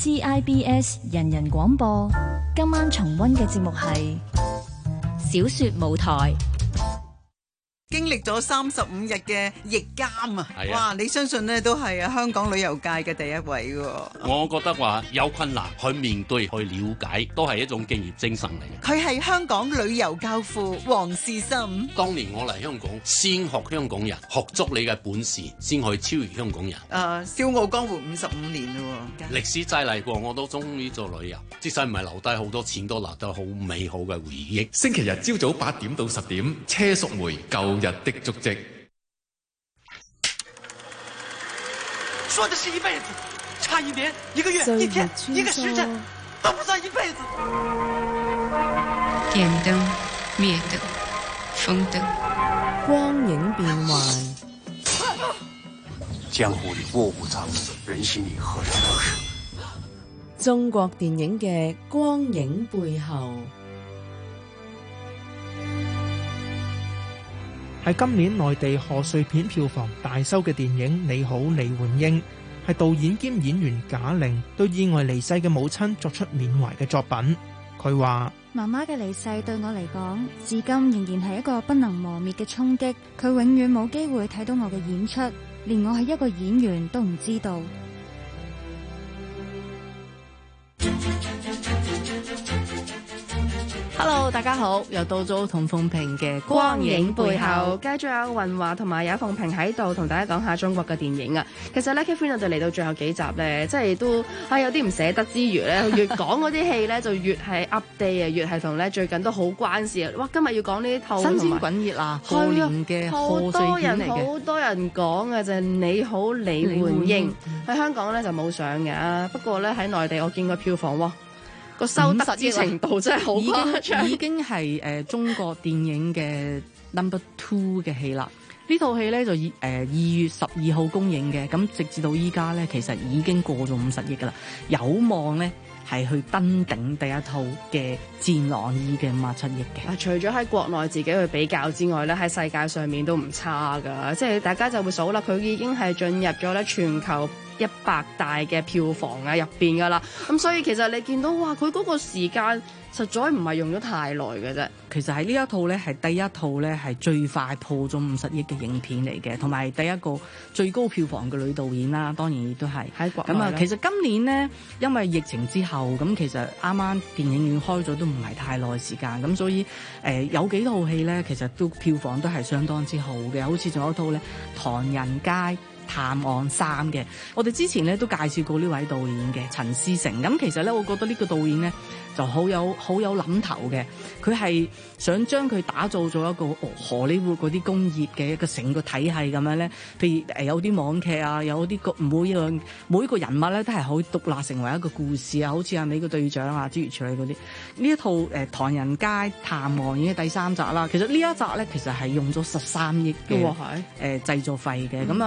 CIBS 人人廣播。今晚重溫嘅節目係小說舞台。 經歷咗35日嘅疫監啊！哇！你相信呢都係香港旅遊界嘅第一位喎。 我覺得話有困難去面對去了解，都係一種敬業精神嚟嘅。 佢係香港旅遊教父黃士心。 當年我嚟香港，先學香港人，學足你嘅本事，先可以超越香港人。 笑傲江湖55年嘞喎。 歷史再嚟過，我都中意做旅遊，即使唔係留低好多錢，都留低好美好嘅回憶。 星期日朝早8點到10點，車淑梅舊日的足跡。 說的是一輩子，差1年、1個月、1天、1個時辰，都不算一輩子。 點燈、滅燈、風燈， 光影變幻。 江湖裏臥虎藏龍，人心裏何嘗不是？ 中國電影嘅光影背後。 係今年內地賀歲片票房大收嘅電影《你好，李煥英》，係導演兼演員賈玲對意外離世嘅母親作出緬懷嘅作品。佢話： 媽媽嘅離世對我嚟講，至今仍然係一個不能磨滅嘅衝擊。佢永遠冇機會睇到我嘅演出，連我係一個演員都唔知道。 Hello， 大家好，又到咗同鳳萍嘅光影背後，繼續有雲華同埋有鳳萍喺度同大家講下中國嘅電影啊。其實咧 Katherine 就嚟到最後幾集咧，即係都有啲唔捨得之餘咧，越講嗰啲戲咧就越係 update 啊，越係同咧最近都好關事啊。哇，今日要講呢套新鮮滾熱啊，過年嘅賀歲片嚟嘅， 好多人講嘅就係你好，李煥英喺香港咧就冇上嘅，不過咧喺內地我見過票房喎。個收得之程度真係好誇張， 已經係中國電影嘅 number 2嘅戲啦。呢套戲咧就2月12號公映嘅，咁直至到依家咧其實已經過咗50億噶啦，有望咧係去登頂第一套嘅《戰狼2》嘅57億嘅。 除咗喺國內自己去比較之外咧，喺世界上面都唔差噶，即係大家就會數啦，佢已經係進入咗咧全球100大嘅票房啊入邊噶啦，咁所以其實你見到哇，佢嗰個時間實在唔係用咗太耐嘅啫。 其實喺呢一套咧係第一套咧係最快破咗50億嘅影片嚟嘅，同埋第一個最高票房嘅女導演啦，當然亦都係喺國內。咁啊，其實今年呢，因為疫情之後，咁其實啱啱電影院開咗都唔係太耐時間，咁所以有幾套戲咧，其實都票房都係相當之好嘅，好似仲有一套咧《唐人街探案3》嘅，我哋之前咧都介紹過呢位導演嘅陳思誠。咁其實咧，我覺得呢個導演咧就好有諗頭嘅，佢係想將佢打造咗一個荷里活嗰啲工業嘅一個成個體系咁樣咧。譬如有啲網劇啊，有啲每一個人物咧都係可以獨立成為一個故事啊，好似美國隊長啊諸如此類嗰啲。呢一套唐人街探案已經第3集啦。其實呢一集咧其實係用咗13億嘅製作費嘅。咁啊，佢嗰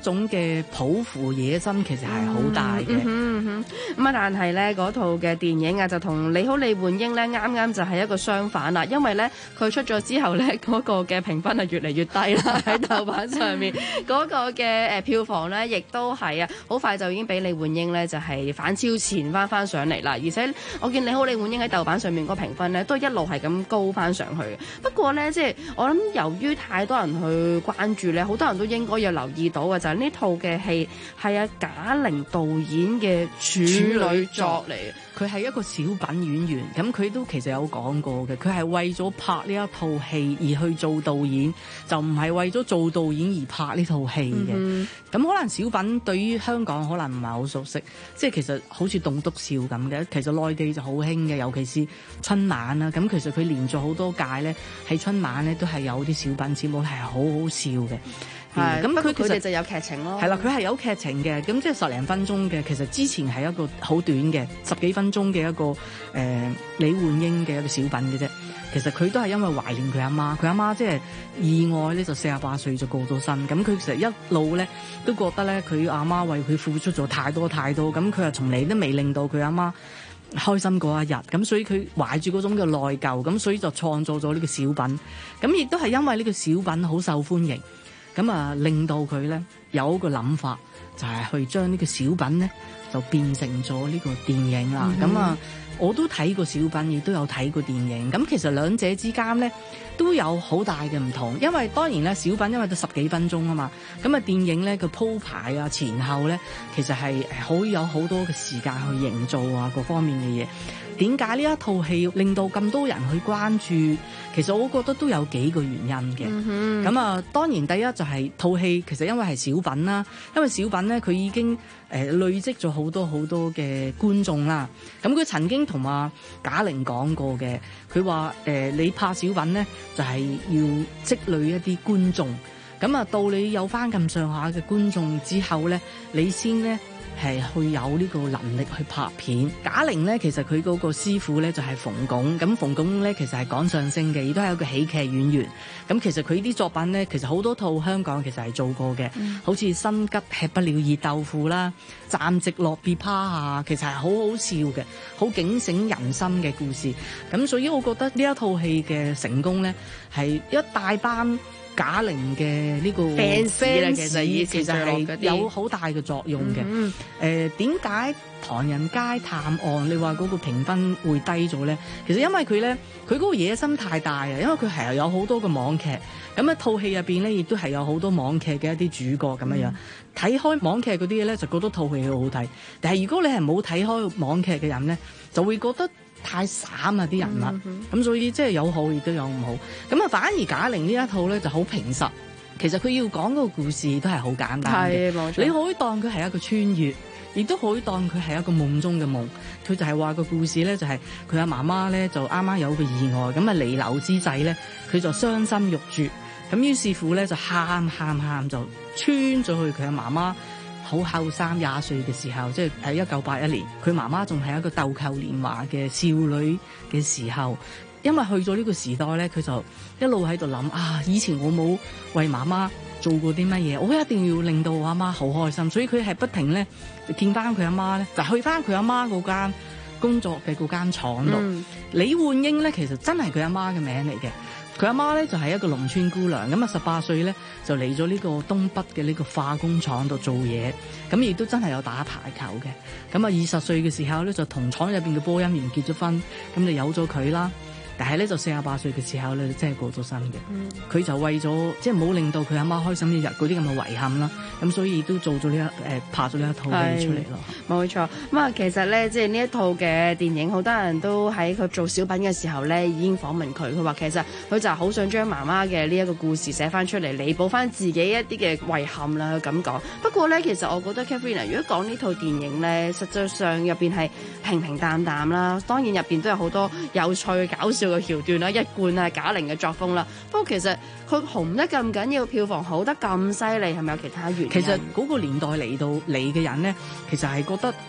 種嘅抱負野心其實係好大嘅。 咁啊，但係咧嗰套嘅電影啊，就同你好李煥英咧啱啱就係一個相反啦，因為咧佢出咗之後咧嗰個嘅評分係越嚟越低啦，喺豆瓣上面嗰個嘅票房咧亦都係啊，好快就已經俾李煥英咧就係反超前翻上嚟啦。而且我見你好李煥英喺豆瓣上面個評分咧都一路係咁高翻上去。不過咧即係我諗由於太多人去關注咧，好多人都應該要留意到嘅就係呢套嘅戲係阿賈玲導演嘅處女作嚟。 佢係一個小品演員，咁佢都其實有講過嘅，佢係為咗拍呢一套戲而去做導演，就唔係為咗做導演而拍呢套戲嘅。咁可能小品對於香港可能唔係好熟悉，即係其實好似棟篤笑咁嘅，其實內地就好興嘅，尤其是春晚啦。咁其實佢連續好多屆咧，喺春晚咧都係有啲小品節目係好好笑嘅。咁佢哋就有劇情咯。係啦，佢係有劇情嘅，咁即係10零分鐘嘅。其實之前係一個好短嘅10幾分鐘嘅一個李煥英嘅一個小品嘅啫。其實佢都係因為懷念佢阿媽，佢阿媽即係意外咧就48歲就過咗身。咁佢其實一路咧都覺得咧佢阿媽為佢付出咗太多，咁佢又從嚟都未令到佢阿媽開心過一日，咁所以佢懷住嗰種嘅內疚，咁所以就創造咗呢個小品。咁亦都係因為呢個小品好受歡迎。咁啊，令到佢咧有一個諗法，就係去將呢個小品咧就變成咗呢個電影啦。咁啊，我都睇過小品，亦都有睇過電影。咁其實兩者之間咧都有好大嘅唔同，因為當然咧小品因為都10幾分鐘啊嘛，咁啊電影咧個鋪排啊前後咧其實係好有好多嘅時間去營造啊各方面嘅嘢。點解呢一套戲令到咁多人去關注？其實我覺得都有幾個原因嘅。咁啊，當然第一就係套戲其實因為係小品啦，因為小品咧佢已經累積咗好多嘅觀眾啦。咁佢曾經同阿賈玲講過嘅，佢話你拍小品咧就係要積累一啲觀眾。咁啊，到你有翻咁上下嘅觀眾之後咧，你先咧係去有呢個能力去拍片。賈玲咧，其實佢嗰個師傅咧就係馮鞏，咁馮鞏咧其實係講相聲嘅，亦都係一個喜劇演員。咁其實佢啲作品咧，其實好多套香港其實係做過嘅，好似心急吃不了熱豆腐啦、站直落別趴下，其實係好好笑嘅，好警醒人心嘅故事。咁所以我覺得呢一套戲嘅成功咧，係一大班賈玲嘅呢個 fans 其實係有好大嘅作用嘅。點解唐人街探案你話嗰個評分會低咗咧？其實因為佢咧，佢嗰個野心太大啊！因為佢係有好多個網劇，咁一套戲入邊咧，亦都係有好多網劇嘅一啲主角咁樣樣。睇開網劇嗰啲嘢咧，就覺得套戲好好睇。但係如果你係冇睇開網劇嘅人咧，就會覺得太散啊啲人物，咁所以即係有好亦都有唔好。咁啊，反而賈玲呢一套咧就好平實。其實佢要講嗰個故事都係好簡單嘅，你可以當佢係一個穿越，亦都可以當佢係一個夢中嘅夢。佢就係話個故事咧，就係佢阿媽媽咧就啱啱有個意外，咁啊彌留之際咧，佢就傷心欲絕，咁於是乎咧就喊就穿咗去佢阿媽媽好後生20歲嘅時候，即係喺1981年，佢媽媽仲係一個豆蔻年華嘅少女嘅時候。因為去咗呢個時代咧，佢就一路喺度諗啊，以前我冇為媽媽做過啲乜嘢，我一定要令到我阿媽好開心，所以佢係不停咧見翻佢阿媽咧，就去翻佢阿媽嗰間工作嘅嗰間廠度。李煥英咧其實真係佢阿媽嘅名嚟嘅，佢阿媽咧就係一個農村姑娘，咁啊18歲咧就嚟咗呢個東北嘅呢個化工廠度做嘢，咁亦都真係有打排球嘅。咁啊20歲嘅時候咧就同廠入邊嘅播音員結咗婚，咁就有咗佢啦。但係咧就48歲嘅時候咧，真係過咗身嘅。佢就為咗即係冇令到佢阿媽開心一日嗰啲咁嘅遺憾啦，咁所以都做咗呢拍咗呢一套戲出嚟咯。冇錯。咁啊，其實咧即係呢一套嘅電影，好多人都喺佢做小品嘅時候咧已經訪問佢，佢話其實佢就好想將媽媽嘅呢一個故事寫翻出嚟，彌補翻自己一啲嘅遺憾啦。佢咁講。不過咧，其實我覺得 Katherine 如果講呢套電影咧，實際上入邊係平平淡淡啦。當然入邊都有好多有趣搞笑嘅橋段啦，一貫啊賈玲嘅作風啦。不過其實佢紅得咁緊要，票房好得咁犀利，係咪有其他原因？其實嗰個年代嚟嘅人咧，其實係覺得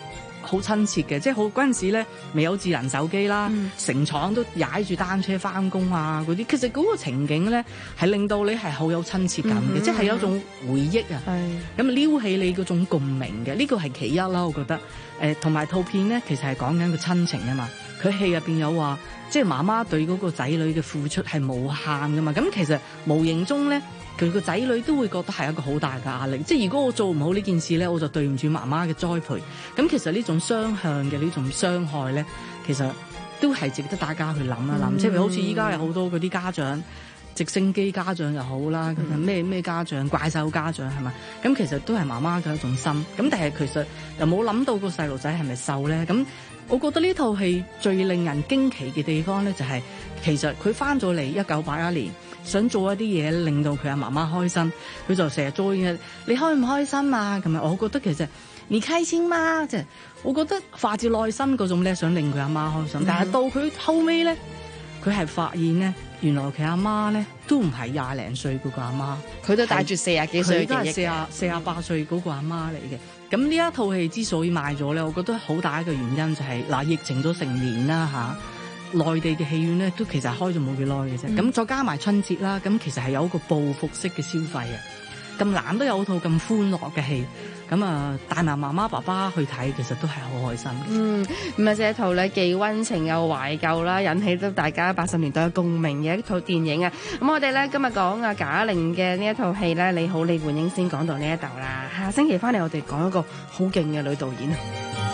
好親切嘅，即係好嗰陣時咧未有智能手機啦，成廠都踩住單車翻工啊嗰啲，其實嗰個情景咧係令到你係好有親切感嘅，即係有一種回憶啊，咁撩起你嗰種共鳴嘅，呢個係其一啦，我覺得。同埋套片咧其實係講緊個親情啊嘛，佢戲入邊有話，即係媽媽對嗰個仔女嘅付出係無限噶嘛，咁其實無形中咧，佢個仔女都會覺得係一個好大嘅壓力，即係如果我做唔好呢件事咧，我就對唔住媽媽嘅栽培。咁其實呢種雙向嘅呢種傷害咧，其實都係值得大家去諗一諗。即係好似依家有好多嗰啲家長，直升機家長又好啦，咩家長、怪獸家長係嘛？咁其實都係媽媽嘅一種心。咁但係其實又冇諗到個細路仔係咪瘦咧？咁我覺得呢套戲最令人驚奇嘅地方咧，就係其實佢翻咗嚟1981年，想做一啲嘢令到佢阿媽媽開心，佢就成日做嘢。你開唔開心啊？咁樣我覺得其實你開心嗎？即係我覺得發自內心嗰種咧，想令佢阿媽開心。但係到佢後尾咧，佢係發現咧，原來佢阿媽咧都唔係20零歲嗰個阿媽，佢都帶住40幾歲嘅記憶，佢都係48歲嗰個阿媽嚟嘅。咁呢一套戲之所以賣咗咧，我覺得好大一個原因就係疫情咗成年啦嚇，內地嘅戲院咧都其實開咗冇幾耐嘅啫。咁再加埋春節啦，咁其實係有一個報復式嘅消費啊。咁難得有套咁歡樂嘅戲，咁帶埋媽媽爸爸去睇，其實都係好開心嘅。 唔係這套咧既溫情又懷舊啦，引起到大家80年代嘅共鳴嘅一套電影啊。咁我哋咧今日講啊賈玲嘅呢一套戲咧，你好李煥英先講到呢一度啦。下星期翻嚟我哋講一個好勁嘅女導演啊。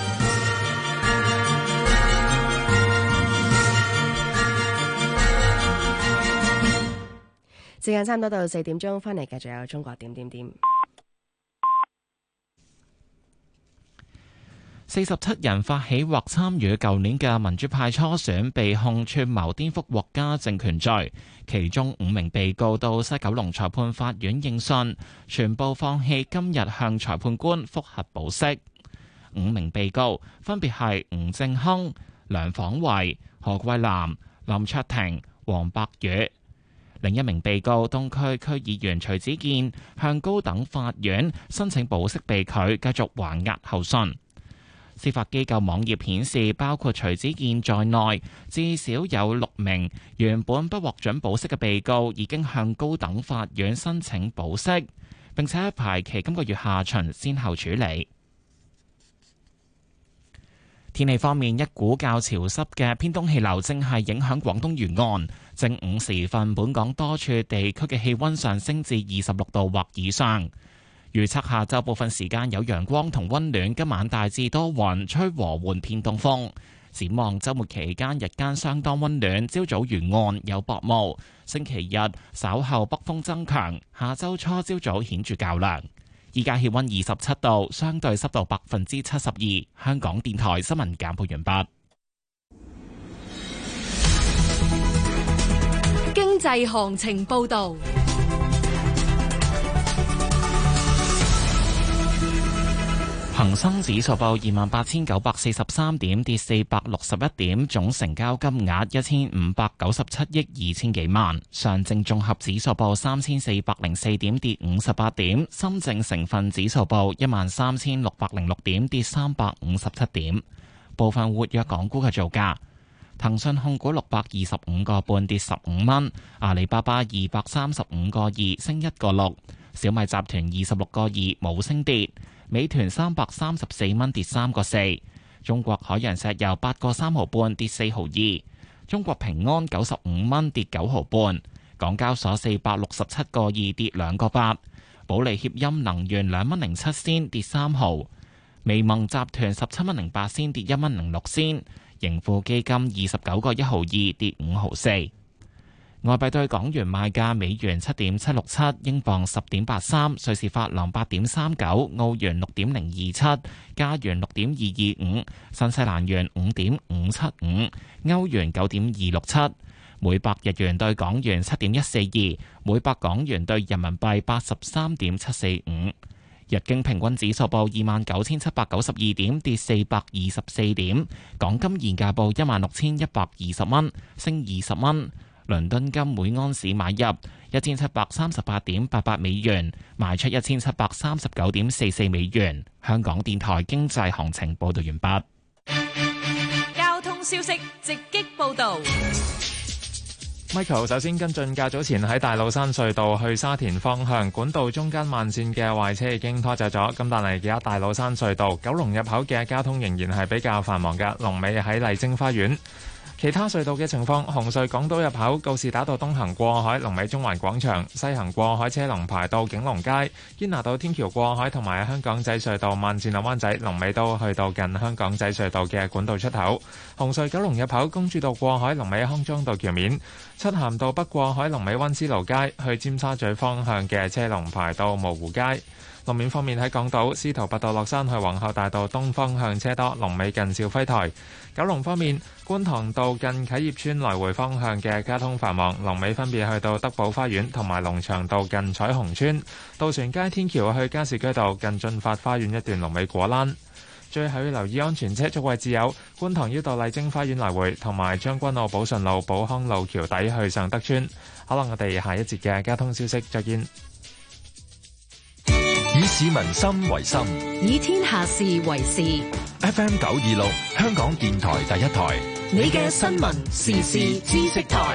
時間差唔多到4點鐘，翻嚟繼續有中國點點點。 47人發起或參與舊年嘅民主派初選，被控串謀顛覆國家政權罪。其中5名被告到西九龍裁判法院應訊，全部放棄今日向裁判官覆核保釋。5名被告分別係吳政亨、梁晃維、何桂藍、林卓廷、黃伯宇。另一名被告東區區議員徐子健向高等法院申請保釋被拒，繼續還押候訊。司法機構網頁顯示，包括徐子健在內，至少有6名原本不獲准保釋嘅被告已經向高等法院申請保釋，並且排期今個月下旬先後處理。天氣方面，一股較潮濕嘅偏東氣流正係影響廣東沿岸。正午時分，本港多處地區嘅氣溫上升至26度或以上。預測下晝部分時間有陽光同溫暖，今晚大致多雲，吹和緩偏東風。展望週末期間日間相當溫暖，朝早沿岸有薄霧。星期日稍後北風增強，下週初朝早顯著較涼。依家氣溫27度，相對濕度72%。香港電台新聞簡報完畢。 經濟行情報導。 恒生指數報28,943點，跌461點，總成交金額1597億2千幾萬。上證綜合指數報3404點，跌58點。深證成分指數報13,606點，跌357點。部分活躍港股嘅造價：騰訊控股625個半，跌15蚊；阿里巴巴235個2，升1個6；小米集團26個2，冇升跌。美團334蚊，跌3個4；中國海洋石油8個3毫半，跌4毫2；中國平安95蚊，跌9毫半；港交所467個2，跌2個8；保利協鑫能源2蚊07仙，跌3毫；微盟集團17蚊08仙，跌1蚊06仙；盈富基金29個1毫2，跌5毫4。外幣對港元賣價：美元7.767，英鎊10.83，瑞士法郎8.39，澳元6.027，加元6.225，新西蘭元5.575，歐元9.267，每百日元對港元7.142，每百港元對人民幣83.745。日經平均指數報29,792點，跌424點。港金現價報16,120蚊，升20蚊。 倫敦金每安士買入1738.88美元，賣出1739.44美元。香港電台經濟行情報道完畢。 交通消息直擊報導。 Michael 首先跟進較早前喺大老山隧道去沙田方向管道中間慢線嘅壞車已經拖走咗，咁但係而家大老山隧道九龍入口嘅交通仍然係比較繁忙嘅，龍尾喺麗晶花園。其他隧道嘅情況，紅隧港島入口告士打道東行過海，龍尾中環廣場；西行過海車龍排到景隆街。堅拿道天橋過海同埋香港仔隧道慢線落灣仔，龍尾都去到近香港仔隧道嘅管道出口。紅隧九龍入口公主道過海，龍尾康莊道橋面；漆咸道北過海，龍尾溫思勞街。去尖沙咀方向嘅車龍排到蕪湖街。路面方面喺港島司徒拔道落山去皇后大道東方向車多，龍尾近兆輝台。九龍方面，觀塘道近啟業邨來回方向嘅交通繁忙，龍尾分別去到德寶花園同埋龍翔道近彩虹邨。渡船街天橋去加士居道近駿發花園一段龍尾果欄。最後要留意安全車速位置有觀塘繞道麗晶花園來回同埋將軍澳寶順路寶康路橋底去尚德邨。好啦，我哋下一節嘅交通消息再見。 以市民心為心， 以天下事為事。 FM 926，香港電台第一台， 你嘅新聞時事知識台。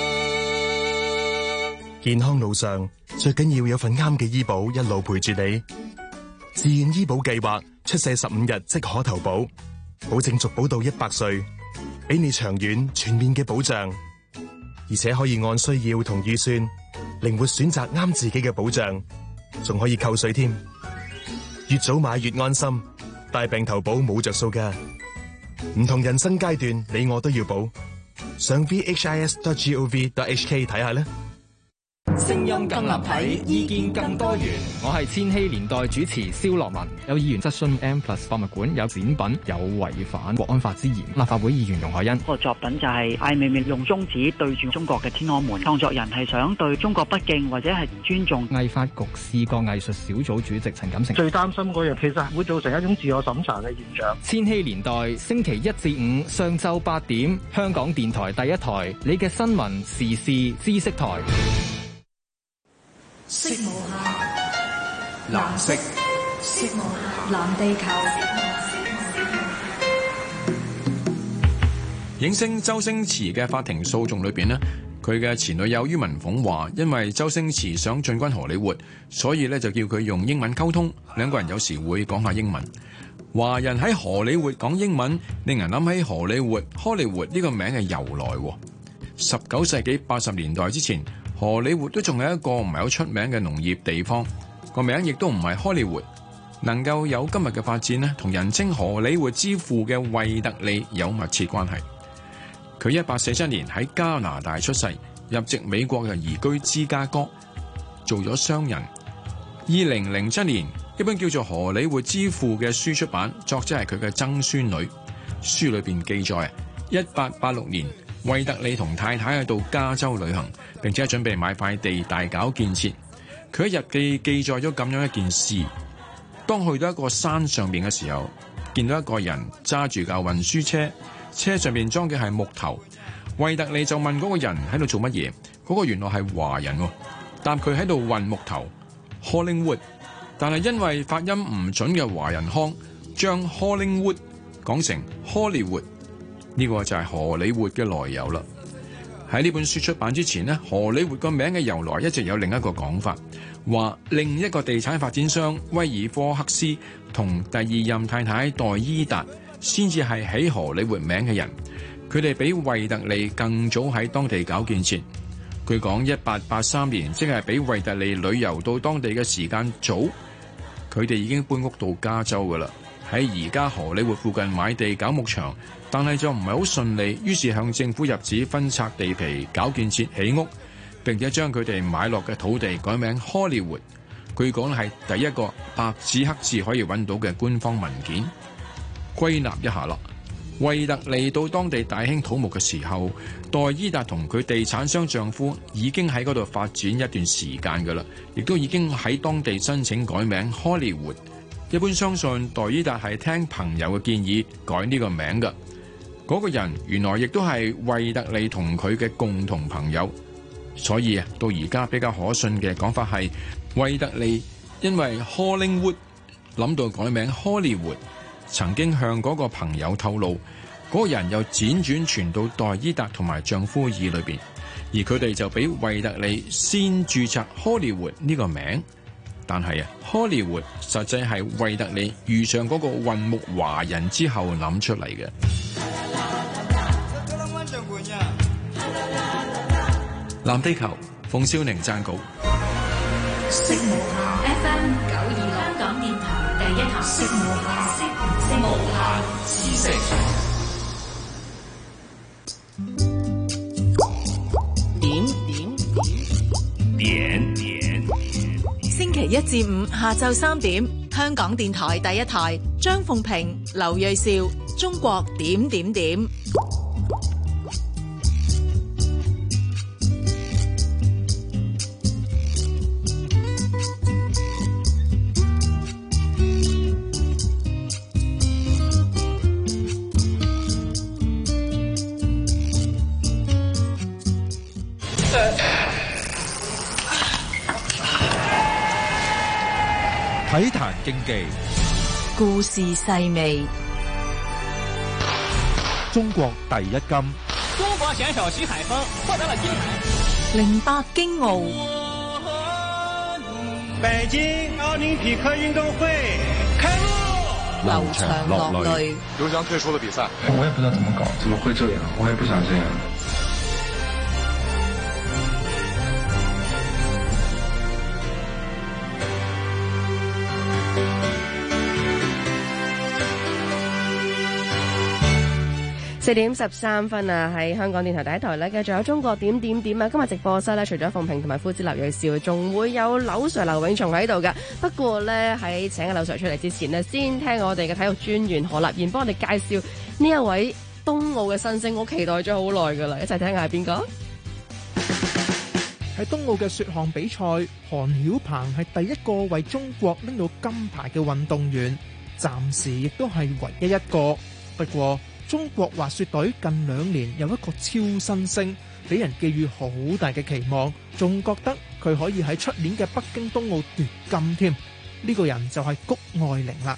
健康路上最緊要有份啱嘅醫保一路陪住你。自願醫保計劃出世15日即可投保，保證續保到100歲，俾你長遠全面嘅保障，而且可以按需要同預算靈活選擇啱自己嘅保障。仲可以扣稅添，越早買越安心。大病投保冇着數㗎，唔同人生階段，你我都要保。上 vhis.gov.hk 睇下啦。 聲音更立體，意見更多元。我係千禧年代主持蕭樂文。有議員質詢 M+ 博物館有展品有違反國安法之嫌。立法會議員容海恩個作品就係艾未未用中指對住中國嘅天安門，創作人係想對中國不敬或者係唔尊重。 藝發局視覺藝術小組主席陳錦成最擔心嗰樣其實會造成一種自我審查嘅現象。 千禧年代星期1至5上晝8點，香港電台第一台，你嘅新聞時事知識台。 色無限， 藍色， 色無限，藍地球。 影星周星馳嘅法庭訴訟裏邊呢，佢嘅前女友于文鳳話，因為周星馳想進軍荷里活，所以呢就叫佢用英文溝通，兩個人有時會講下英文。華人喺荷里活講英文，令人諗起荷里活 Hollywood 呢個名嘅由來。19世紀80年代之前，荷里活都仲係一個唔係好出名嘅農業地方，個名亦都唔係荷里活。能夠有今日嘅發展呢，同人稱荷里活之父嘅惠特利有密切關係。佢1847年喺加拿大出世，入籍美國嘅移居芝加哥，做咗商人。2007年，一本叫做《荷里活之父》嘅書出版，作者係佢嘅曾孫女。書裏邊記載，1886年，惠特利同太太去到加州旅行，並且準備買塊地大搞建設。佢喺日記記載咗咁樣一件事：當去到一個山上邊嘅時候，見到一個人揸住架運輸車，車上面裝嘅係木頭。惠特利就問嗰個人喺度做乜嘢？嗰個原來係華人喎，但佢喺度運木頭 Hollingwood， 但係因為發音唔準嘅華人腔，將 Hollingwood 講成 Hollywood， 呢個就係荷里活嘅來由啦。喺呢本書出版之前呢，荷里活個名嘅由來一直有另一個講法，話另一個地產發展商威爾科克斯同第二任太太黛伊達先至係起荷里活名嘅人，佢哋比惠特利更早喺當地搞建設。據講1883年，即係比惠特利旅遊到當地嘅時間早，佢哋已經搬屋到加州噶啦。喺而家荷里活附近買地搞牧場，但係就唔係好順利，於是向政府入紙分拆地皮搞建設起屋，並且將佢哋買落嘅土地改名 Hollywood。據講係第一個白紙黑字可以揾到嘅官方文件。歸納一下啦，惠特利到當地大興土木嘅時候，黛伊達同佢地產商丈夫已經喺嗰度發展一段時間㗎啦，亦都已經喺當地申請改名 Hollywood。一般相信黛伊達係聽朋友嘅建議改呢個名㗎。 嗰個人原來亦都係惠特利同佢嘅共同朋友，所以啊，到而家比較可信嘅講法係惠特利因為 Hollingwood 諗到改名 Hollywood， 曾經向嗰個朋友透露，嗰個人又輾轉傳到黛伊達同埋丈夫耳裏邊，而佢哋就俾惠特利先註冊 Hollywood 呢個名。但係啊 ，Hollywood 實際係惠特利遇上嗰個雲目華人之後諗出嚟嘅。藍地球，馮少寧撰稿。 FM 92香港電台第一台。無限知識。 點。星期一至五下晝3點，香港電台第一台，張鳳平、劉銳紹，中國點點點。 體壇競技， 故事細味。 中國第一金。 中國選手徐海峰獲得了金牌。 08京奧。 北京奧林匹克運動會開幕。 流場落淚。 劉翔退出了比賽。 我也不知道怎麼搞，怎麼會這樣？我也不想這樣。 4點13分啊！喺香港電台第一台咧，繼續有中國點點點啊！今日直播室咧，除咗鳳平同埋夫子劉銳紹，仲會有柳 Sir 劉永松喺度嘅。不過咧，喺請阿柳 Sir 出嚟之前呢，先聽我哋嘅體育專員何立彥幫我哋介紹呢一位冬奧嘅新星，我期待咗好耐噶啦，一齊聽下係邊個？ 喺冬奧嘅雪項比賽，韓曉鵬係第一個為中國拎到金牌嘅運動員，暫時亦都係唯一一個。不過，中國滑雪隊近2年有一個超新星，俾人寄予好大嘅期望，仲覺得佢可以喺出年嘅北京冬奧奪金添。呢個人就係谷愛凌啦。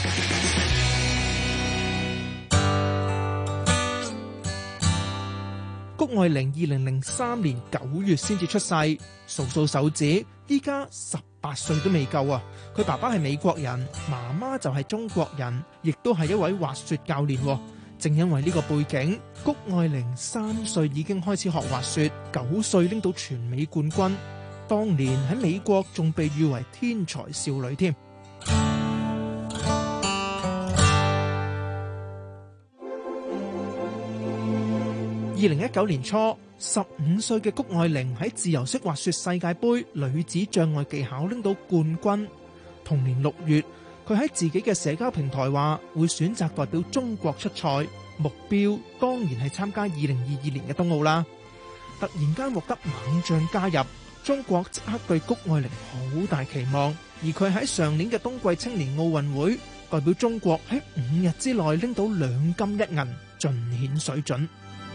谷愛凌2003年9月先至出世，數手指，依家18歲都未夠啊！佢爸爸係美國人，媽媽就係中國人，亦都係一位滑雪教練。正因為呢個背景，谷愛凌3歲已經開始學滑雪，9歲拎到全美冠軍。當年喺美國仲被譽為天才少女添。2019年初，15歲嘅谷愛凌喺自由式滑雪世界盃女子障礙技巧拎到冠軍。同年6月，佢喺自己嘅社交平台話會選擇代表中國出賽，目標當然係參加2022年嘅冬奧啦。突然間獲得猛將加入，中國即刻對谷愛凌好大期望，而佢喺上年嘅冬季青年奧運會代表中國喺5日之內拎到2金1銀，盡顯水準。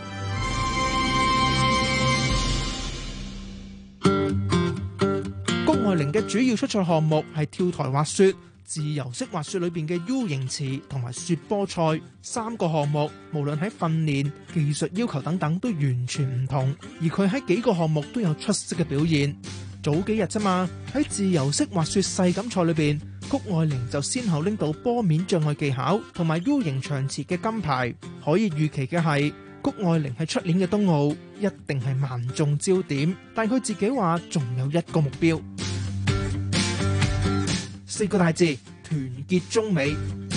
谷愛凌嘅主要出賽項目係跳台滑雪、自由式滑雪裏邊嘅 U 型池同埋雪波賽，3個項目無論喺訓練、技術要求等等都完全唔同，而佢喺幾個項目都有出色嘅表現。早幾日啫嘛，喺自由式滑雪世錦賽裏邊，谷愛凌就先後拎到坡面障礙技巧同埋 U 型長池嘅金牌。可以預期嘅係，谷愛凌喺出年嘅冬奧一定係萬眾焦點，但佢自己話仲有一個目標，4個大字：團結中美。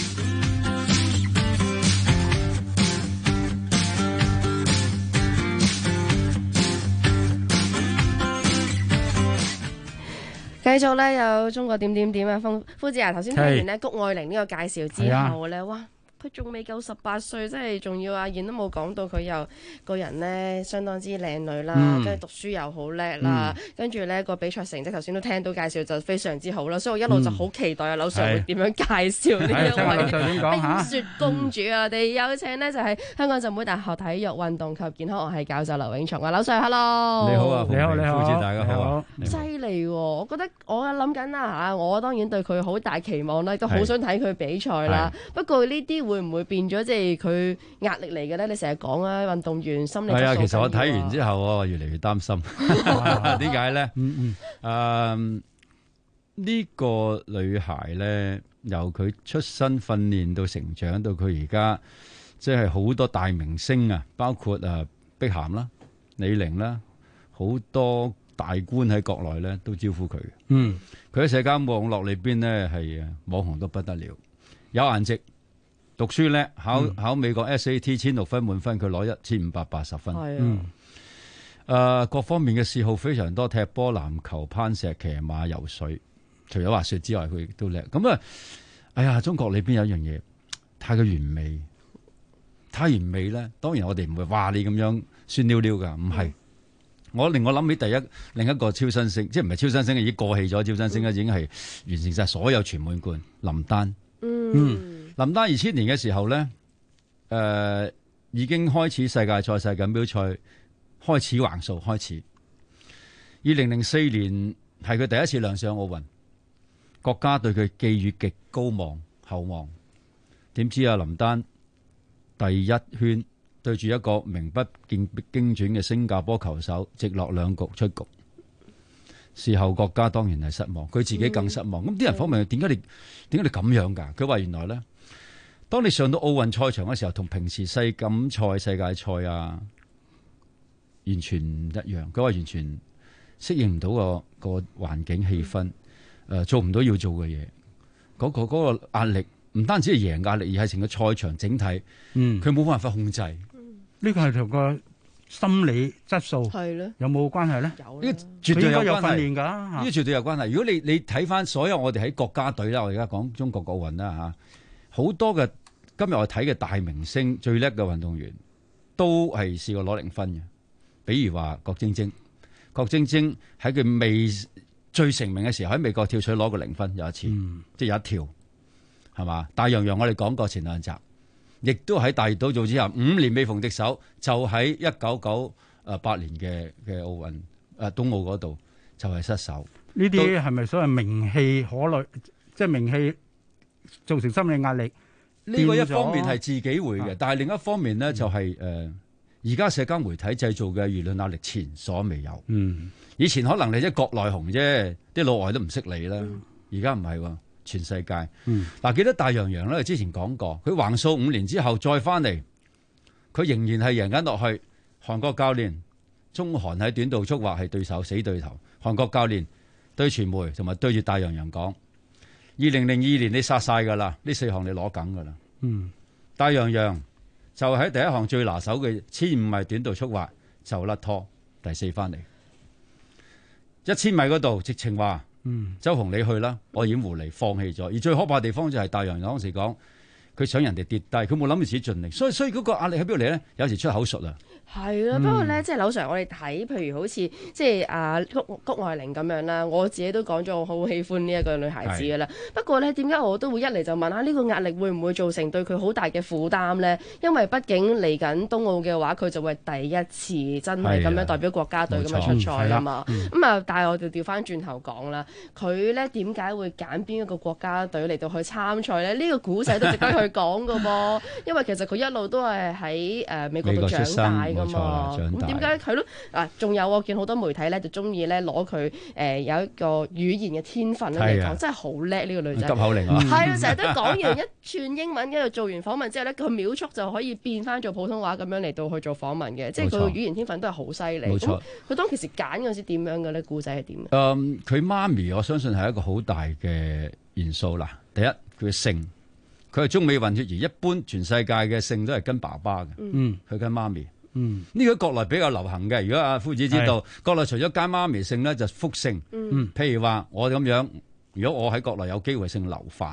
繼續咧有中國點點點啊！夫子啊，頭先聽完咧谷愛凌呢個介紹之後咧，哇！ 佢仲未夠18歲，即係仲要阿燕都冇講到佢又個人呢相當之靚女啦，跟住讀書又好叻啦，跟住呢個比賽成績頭先都聽到介紹就非常之好啦，所以我一路就好期待阿劉 Sir 會點樣介紹呢一位冰雪公主啊！我哋有請呢就係香港浸會大學體育運動及健康學系教授劉永松啊，劉 Sir，hello， 你好啊，你好，大家好， 犀利喎！我覺得我諗緊啦嚇，我當然對佢好大期望啦，都好想睇佢比賽啦。不過呢啲會唔會變咗即係佢壓力嚟嘅咧？你成日講啊，運動員心理質素。係啊， 其實我睇完之後，我越嚟越擔心。點解咧？呢個女孩咧，由佢出身訓練到成長，到佢而家，即係好多大明星啊，包括碧咸啦、李寧啦，好多大官喺國內咧都招呼佢。佢喺社交網絡裏邊咧係網紅到不得了，有顏值。讀書叻，考美國 SAT 1600分滿分，佢攞1580分。各方面嘅嗜好非常多，踢波、籃球、攀石、騎馬、游水，除咗滑雪之外，佢亦都叻。咁啊，哎呀，中國裏邊有一樣嘢太過完美，太完美咧。當然我哋唔會話你咁樣酸溜溜噶，唔係。令我諗起另一個超新星，即係唔係超新星，已經過氣咗超新星啦，已經係完成晒所有全滿貫。林丹，林丹2000年嘅時候咧，已經開始世界賽、世錦標賽開始橫掃開始。2004年係佢第一次亮相奧運，國家對佢寄予極高厚望。點知啊，林丹第一圈對住一個名不見經傳嘅新加坡球手，直落2局出局。事後國家當然係失望，佢自己更失望。咁啲人訪問佢，點解你咁樣㗎？佢話原來咧，當你上到奧運賽場嘅時候，同平時世錦賽、世界賽啊，完全唔一樣。佢話完全適應唔到個環境氣氛，做唔到要做嘅嘢。嗰個壓力唔單止係贏壓力，而係成個賽場整體，佢冇辦法控制。 呢個係同個心理質素有冇關係咧？ 有， 呢個絕對有訓練㗎。 呢個絕對有關係。如果你睇翻所有我哋喺國家隊啦，我而家講中國奧運啦嚇，好多嘅今日我睇嘅大明星、最叻嘅運動員都係試過攞0分嘅。比如話郭晶晶喺佢未最成名嘅時候喺美國跳水攞過0分，有一次，即係有一條係嘛？大洋洋我哋講過前2集。亦都喺大熱倒灶之後5年未逢敵手，就喺1998年嘅奧運東奧嗰度就係失手。 呢啲係咪所謂名氣可慮？即係名氣造成心理壓力？ 呢個一方面係自己會嘅，但係另一方面咧就係而家社交媒體製造嘅輿論壓力前所未有。以前可能你即係國內紅啫，啲老外都唔識你啦。而家唔係喎。全世界，記得大洋洋咧，之前講過，佢橫掃5年之後再翻嚟，佢仍然係贏緊落去。韓國教練中韓喺短道速滑係對手，死對頭。韓國教練對傳媒同埋對住大洋洋講：2002年你殺晒㗎啦，呢4項你攞緊㗎啦。大洋洋就喺第一項最拿手嘅1500米短道速滑就甩拖，第4翻嚟。1000米嗰度直情話。周紅你去啦，我掩護你放棄咗。而最可怕嘅地方就係大洋洋當時講，佢想人哋跌低，佢冇諗住自己盡力，所以嗰個壓力喺邊度嚟咧？有時出口術啊。 係啦，不過咧，即係劉 Sir，我哋睇，譬如好似即係谷愛凌咁樣啦，我自己都講咗，我好喜歡呢一個女孩子噶啦。不過咧，點解我都會一嚟就問下呢個壓力會唔會造成對佢好大嘅負擔咧？因為畢竟嚟緊冬奧嘅話，佢就會第一次真係咁樣代表國家隊咁樣出賽啊嘛。咁啊，但係我哋調翻轉頭講啦，佢咧點解會揀邊一個國家隊嚟到去參賽咧？呢個古仔都值得去講噶噃，因為其實佢一路都係喺美國度長大。咁點解係咯？仲有我見好多媒體咧就中意咧攞佢有一個語言嘅天分嚟講，真係好叻呢個女仔。 急口令啊！ 係啊，成日都講完一串英文，跟住做完訪問之後咧，佢秒速就可以變翻做普通話咁樣嚟到去做訪問嘅，即係佢個語言天分都係好犀利。冇錯。佢當其時揀嗰陣時點樣嘅咧？故仔係點？ 佢媽咪我相信係一個好大嘅元素啦。第一，佢嘅姓，佢係中美混血兒，一般全世界嘅姓都係跟爸爸嘅。佢跟媽咪。呢個國內比較流行嘅。如果阿夫子知道，國內除咗加媽咪姓咧，就複姓。譬如話我咁樣，如果我喺國內有機會姓劉範嘅，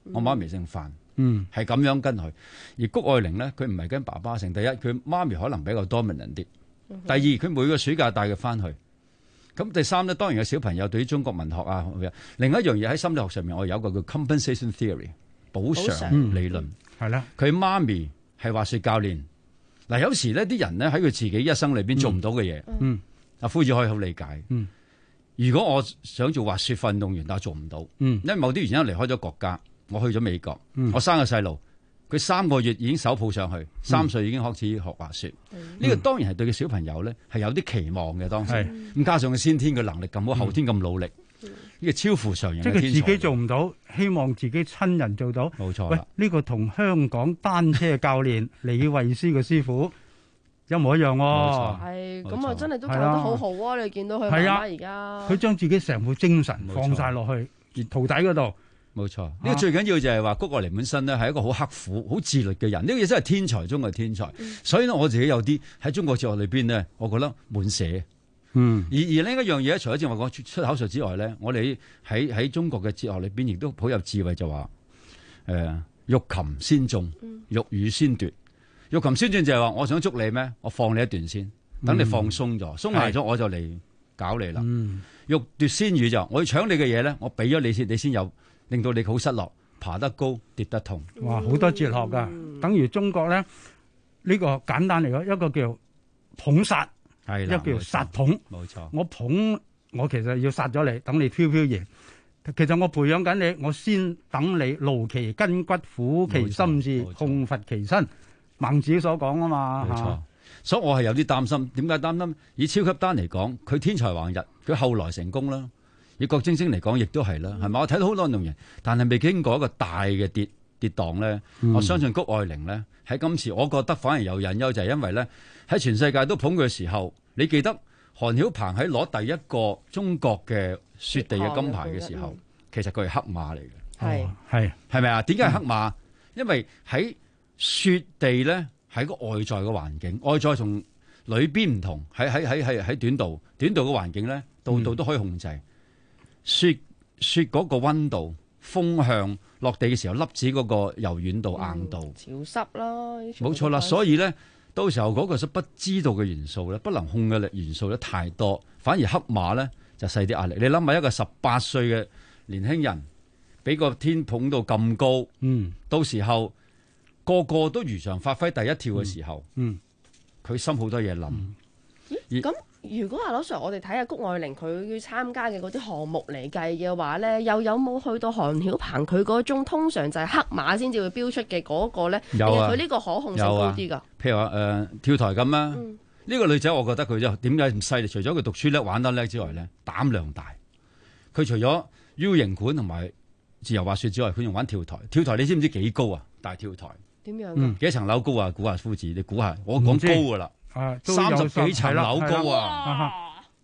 我媽咪姓范，係咁樣跟佢。而谷愛玲咧，佢唔係跟爸爸姓。第一，佢媽咪可能比較 dominant 啲；第二，佢每個暑假帶佢翻去。咁第三咧，當然有小朋友對於中國文學啊，另一樣嘢喺心理學上面，我有一個叫 compensation theory 補償理論， 係啦。 佢媽咪係滑雪教練，嗱有時呢啲人咧喺佢自己一生裏邊做唔到嘅嘢，阿夫子可以好理解。如果我想做滑雪運動員，但係做唔到，因為某啲原因離開咗國家，我去咗美國，我生個細路。佢3個月已經手抱上去，3歲已經開始學滑雪。呢個當然係對個小朋友咧係有啲期望嘅當時。咁加上佢先天嘅能力咁好，後天咁努力，呢個超乎常人嘅天才。 即係佢自己做唔到，希望自己親人做到。 冇錯。 喂，呢個同香港單車教練李慧詩嘅師傅一模一樣喎。 係咁啊，真係都教得好好啊！你見到佢媽媽而家， 佢將自己成副精神放晒落去徒弟嗰度。 冇錯，呢個最緊要就係話谷愛玲本身咧係一個好刻苦、好自律嘅人，呢個嘢真係天才中嘅天才。所以呢，我自己有啲喺中國哲學裏邊呢，我覺得滿寫。而另一樣嘢，除咗正話講出口術之外咧，我哋喺中國嘅哲學裏邊亦都好有智慧，就話欲擒先縱，欲與先奪。欲擒先縱就係話我想捉你咩？我放你一段先，等你放鬆咗，鬆埋咗我就嚟搞你啦。欲奪先予就我要搶你嘅嘢咧，我俾咗你先，你先有。令到你好失落，爬得高跌得痛。 哇，好多哲學噶，等於中國咧呢個簡單嚟講，一個叫捧殺，一個叫殺捧。 冇錯， 我捧我其實要殺咗你，等你飄飄然。其實我培養緊你，我先等你勞其筋骨，苦其心志，空乏其身。孟子所講啊嘛。 冇錯，所以我係有啲擔心。點解擔心？以超級丹嚟講，佢天才橫溢，佢後來成功啦。以郭晶晶嚟講，亦都係啦，係咪？我睇到好多運動員，但係未經過一個大嘅跌宕咧。我相信谷愛玲咧喺今次，我覺得反而有隱憂，就係因為咧喺全世界都捧佢嘅時候，你記得韓曉鵬喺攞第一個中國嘅雪地嘅金牌嘅時候，其實佢係黑馬嚟嘅。係咪啊？點解係黑馬？因為喺雪地咧喺個外在嘅環境，外在同裏邊唔同。喺短道嘅環境咧，度度都可以控制。雪嗰個溫度、風向、落地嘅時候粒子嗰個柔軟度、硬度、 潮濕啦， 冇錯啦。所以咧，到時候嗰個不知道嘅元素咧、不能控嘅元素咧太多，反而黑馬咧就細啲壓力。你諗下一個18歲嘅年輕人，俾個天捧到咁高，到時候個個都如常發揮第一跳嘅時候，佢心好多嘢諗。 咁如果阿羅 Sir，我哋睇下谷愛玲佢要參加嘅嗰啲項目嚟計嘅話咧，又有冇去到韓曉鵬佢嗰種通常就係黑馬先至會標出嘅嗰個咧？ 有啊， 佢呢個可控性高啲㗎。 譬如話跳台咁啦，呢個女仔我覺得佢就點解咁犀利？除咗佢讀書叻、玩得叻之外咧，膽量大。佢除咗 U 型管同埋自由滑雪之外，佢仲玩跳台。跳台你知唔知幾高啊？大跳台點樣？ 幾層樓高啊？估下夫子，你估下？我講高㗎啦。30幾層樓高啊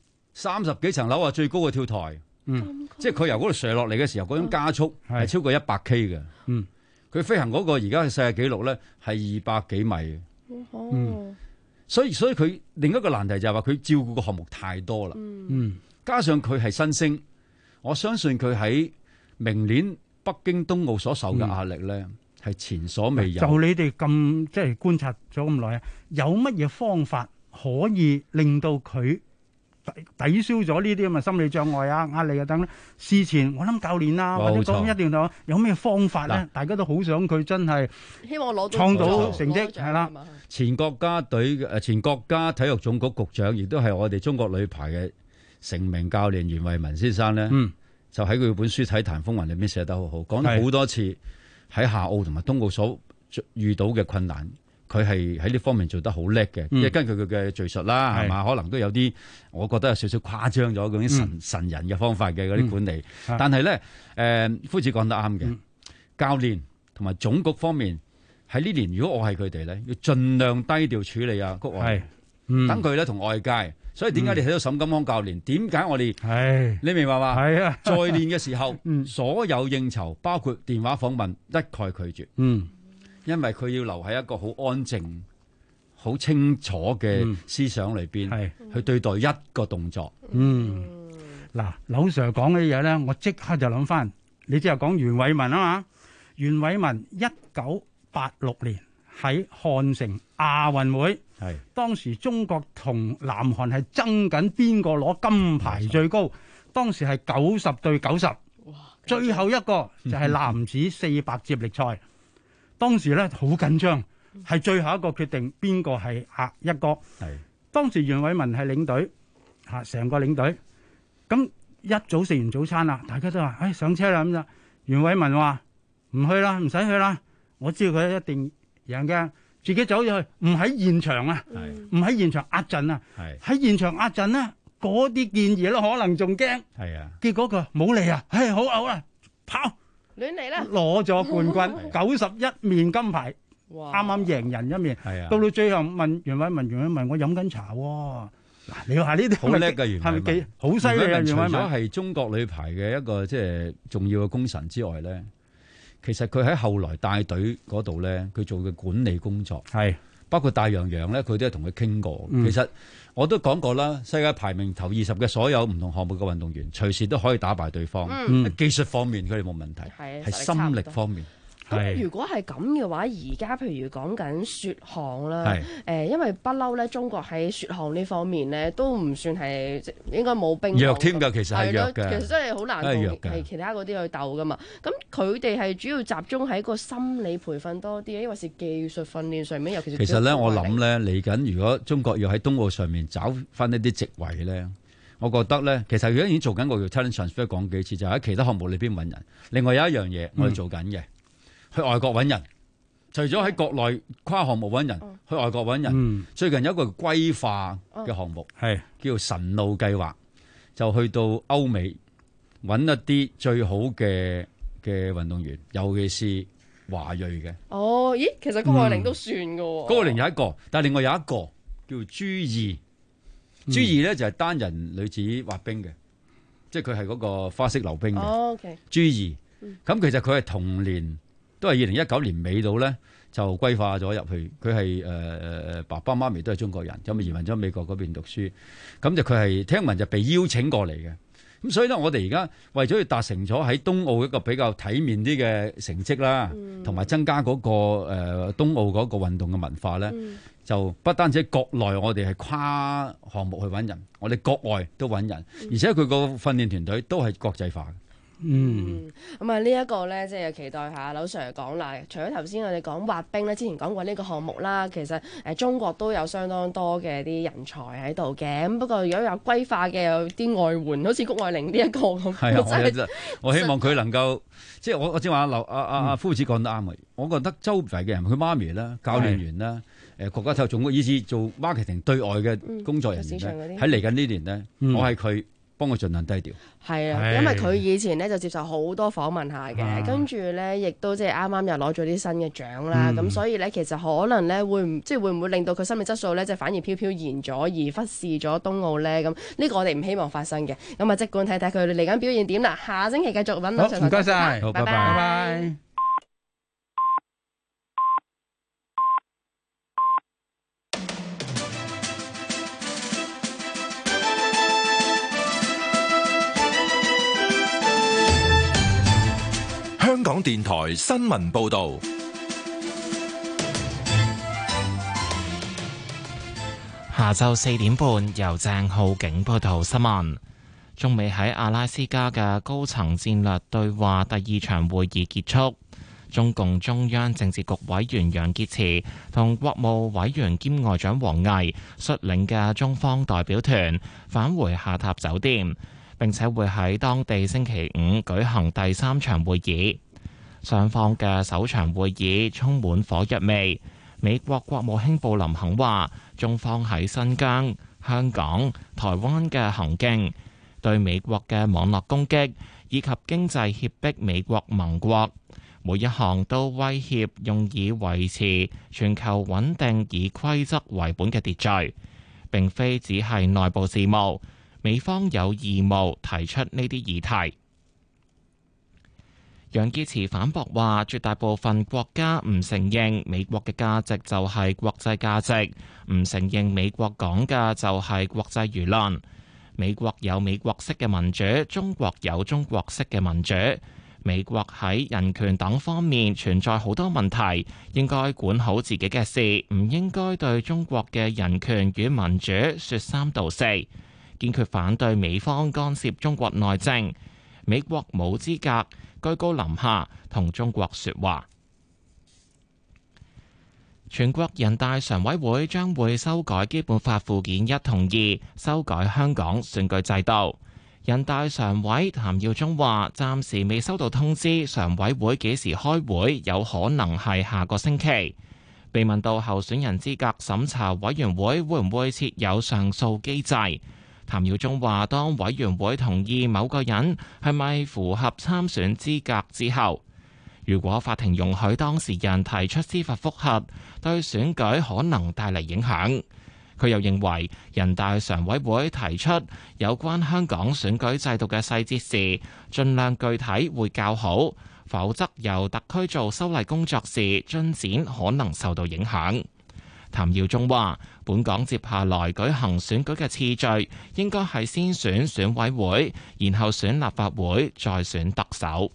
！30幾層樓啊，最高嘅跳台，即係佢由嗰度垂落嚟嘅時候，嗰種加速係超過100 K 嘅。佢飛行嗰個而家嘅世界紀錄咧係200幾米。所以佢另一個難題就係話佢照顧嘅項目太多啦。加上佢係新星，我相信佢喺明年北京冬奧所受嘅壓力咧。係前所未有。 就你哋咁即係觀察咗咁耐啊，有乜嘢方法可以令到佢抵消咗呢啲咁嘅心理障礙啊、壓力啊等咧？事前我諗教練啊，或者講一定有咩方法咧？大家都好想佢真係希望攞創到成績係啦。 前國家隊前國家體育總局局長，亦都係我哋中國女排嘅成名教練袁慧文先生咧，就喺佢本書《體壇風雲》裏面寫得好好，講咗好多次。喺夏奧同埋冬奧所遇到嘅困難，佢係喺呢方面做得好叻嘅。因為根據佢嘅敘述啦，係嘛，可能都有啲，我覺得有少少誇張咗嗰啲神人嘅方法嘅嗰啲管理。但係咧，夫子講得啱嘅，教練同埋總局方面喺呢年，如果我係佢哋咧，要盡量低調處理啊，谷愛玲，等佢咧同外界。所以點解你睇到沈金康教練？點解我哋？你明白嘛？係啊，在練嘅時候，所有應酬包括電話訪問一概拒絕。因為佢要留喺一個好安靜、好清楚嘅思想裏邊，去對待一個動作。嗱，劉 Sir 講嘅嘢咧，我即刻就諗翻，你即係講袁偉文啊嘛。 袁偉文1986年喺漢城亞運會，當時中國同南韓係爭緊邊個攞金牌最高，當時係90-90，最後一個就係男子400接力賽，當時咧好緊張，係最後一個決定邊個係一哥。當時袁偉文係領隊，成個領隊，咁一早食完早餐啦，大家都話：上車啦咁就。袁偉文話：唔去啦，唔使去啦，我知道佢一定贏嘅，自己走咗去，唔喺現場啊，唔喺現場壓陣啊，喺現場壓陣咧，嗰啲建議咧可能仲驚，結果佢冇嚟啊，好啦，跑亂嚟啦， 攞咗冠軍，91面金牌，啱啱贏人一面，到最後問袁偉文，我飲緊茶喎。嗱，你話呢啲好叻嘅袁偉文， 係咪幾好犀利啊？ 除咗係中國女排嘅一個即係重要嘅功臣之外咧，其實佢喺後來帶隊嗰度咧，佢做嘅管理工作係包括大洋洋咧，佢都係同佢傾過。其實我都講過啦，世界排名頭20嘅所有唔同項目嘅運動員，隨時都可以打敗對方。技術方面佢哋冇問題，係心力方面。 咁如果係咁嘅話，而家譬如講緊雪項啦，因為不嬲咧，中國喺雪項呢方面咧都唔算係應該冇冰弱添㗎，其實係弱嘅， 其實真係好難同係其他嗰啲去鬥㗎嘛。咁佢哋係主要集中喺個心理培訓多啲，因為是技術訓練上面，尤其是其實咧，我諗咧嚟緊，如果中國要喺冬奧上面找翻一啲席位咧，我覺得咧，其實而家已經做緊個叫 talent transfer， 講幾次就喺其他項目裏邊揾人。另外有一樣嘢我哋做緊嘅。去外國揾人，除咗喺國內跨項目揾人，去外國揾人。最近有一個歸化嘅項目，叫神路計劃，就去到歐美揾一啲最好嘅運動員，尤其是華裔嘅。 哦，咦，其實谷愛凌都算㗎喎。 谷愛凌有一個，但係另外有一個叫朱易，朱易咧就係單人女子滑冰嘅，即係佢係嗰個花式溜冰嘅。朱易，咁其實佢係同年。都係2019年尾到咧，就歸化咗入去。佢係爸爸媽咪都係中國人，咁移民咗美國嗰邊讀書。咁就佢係聽聞就被邀請過嚟嘅。咁所以咧，我哋而家為咗要達成咗喺冬奧一個比較體面啲嘅成績啦，同埋增加嗰個冬奧嗰個運動嘅文化咧，就不單止喺國內我哋係跨項目去揾人，我哋國外都揾人，而且佢個訓練團隊都係國際化嘅。 咁啊呢一個咧，即係期待下劉 Sir 講啦。除咗頭先我哋講滑冰咧，之前講過呢個項目啦，其實中國都有相當多嘅啲人才喺度嘅。咁不過如果有歸化嘅，有啲外援，好似谷愛凌呢一個咁。 係我希望佢能夠，即係我正話阿夫子講得啱嘅。我覺得周圍嘅人，佢媽咪啦、教練員啦、國家體育總局以至做 marketing 對外嘅工作人員咧，喺嚟緊呢年咧，我係佢。幫我盡量低調。 係啊，因為佢以前咧就接受好多訪問下嘅，跟住咧亦都即係啱啱又攞咗啲新嘅獎啦，咁所以咧其實可能咧會唔會令到佢心理質素咧即係反而飄飄然咗，而忽視咗冬奧咧？咁呢個我哋唔希望發生嘅。咁啊，即管睇睇佢哋嚟緊表現點啦。下星期繼續揾到上台。 唔該晒， 好，拜拜。 香港電台新聞報道， 下晝4點半由鄭浩景報道新聞。中美喺阿拉斯加嘅高層戰略對話第2場會議結束，中共中央政治局委員楊潔篪同國務委員兼外長王毅率領嘅中方代表團返回下榻酒店，並且會喺當地星期5舉行第3場會議。雙方嘅首場會議充滿火藥味。美國國務卿布林肯話，中方喺新疆、香港、台灣嘅行徑，對美國嘅網絡攻擊以及經濟脅迫美國盟國，每一項都威脅用以維持全球穩定以規則為本嘅秩序，並非只係內部事務。美方有義務提出呢啲議題。楊潔篪反駁話，絕大部分國家唔承認美國嘅價值就係國際價值，唔承認美國講嘅就係國際輿論。美國有美國式嘅民主，中國有中國式嘅民主。 美國喺人權等方面存在好多問題，應該管好自己嘅事，唔應該對中國嘅人權與民主說三道四，堅決反對美方干涉中國內政。美國冇資格居高臨下同中國說話。全國人大常委會將會修改基本法附件1同2，修改香港選舉制度。人大常委譚耀宗話：暫時未收到通知，常委會幾時開會，有可能係下個星期。被問到候選人資格審查委員會會唔會設有上訴機制，譚耀宗話：當委員會同意某個人係咪符合參選資格之後，如果法庭容許當事人提出司法覆核，對選舉可能帶嚟影響。佢又認為，人大常委會提出有關香港選舉制度嘅細節時，盡量具體會較好，否則由特區做修例工作時，進展可能受到影響。譚耀宗話：本港接下來舉行選舉嘅次序，應該係先選選委會，然後選立法會，再選特首。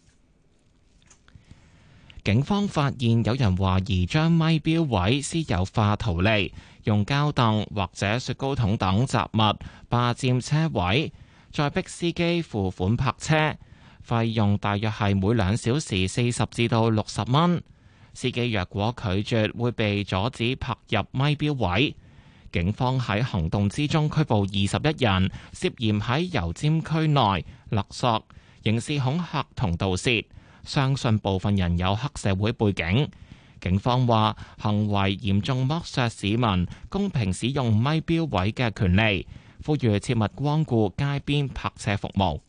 警方發現有人懷疑將咪標位私有化圖利，用膠凳或者雪糕筒等雜物霸佔車位，再逼司機付款泊車，費用大約係每2小時40至到60蚊。司機若果拒絕，會被阻止泊入咪標位。警方喺行動之中拘捕21人，涉嫌喺油尖區內勒索、刑事恐嚇同盜竊。相信部分人有黑社會背景。警方話行為嚴重剝削市民公平使用咪標位嘅權利，呼籲切勿光顧街邊泊車服務。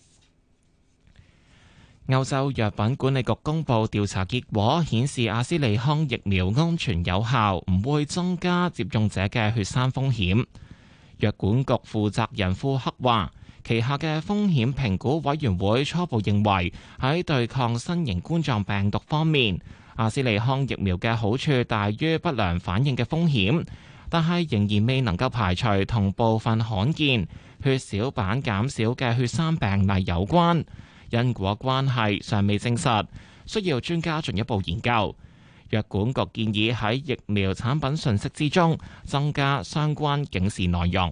歐洲藥品管理局公布調查結果，顯示阿斯利康疫苗安全有效，唔會增加接種者嘅血栓風險。藥管局負責人庫克話，旗下嘅風險評估委員會初步認為，喺對抗新型冠狀病毒方面，阿斯利康疫苗嘅好處大於不良反應嘅風險，但係仍然未能夠排除同部分罕見血小板減少嘅血栓病例有關，因果關係尚未證實，需要專家進一步研究。藥管局建議喺疫苗產品信息之中增加相關警示內容。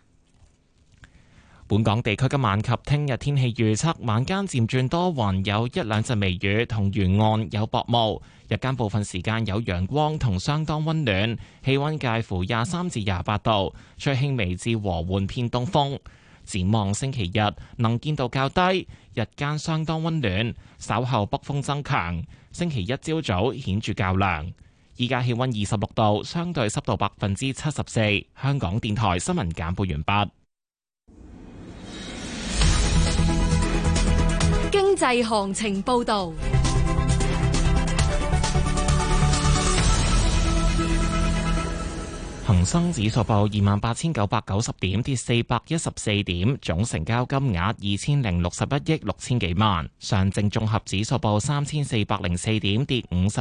本港地區今晚及聽日天氣預測：晚間漸轉多雲，有1兩陣微雨，同沿岸有薄霧；日間部分時間有陽光同相當溫暖，氣溫介乎23至28度，吹輕微至和緩偏東風。展望星期日能見度較低，日間相當溫暖，稍後北風增強。星期一朝早顯著較涼。依家氣溫26度，相對濕度74%。香港電台新聞簡報完畢。 經濟行情報道。 恒生指數報28,990點，跌414點，總成交金額2061億6千幾萬。上證綜合指數報3404點，跌50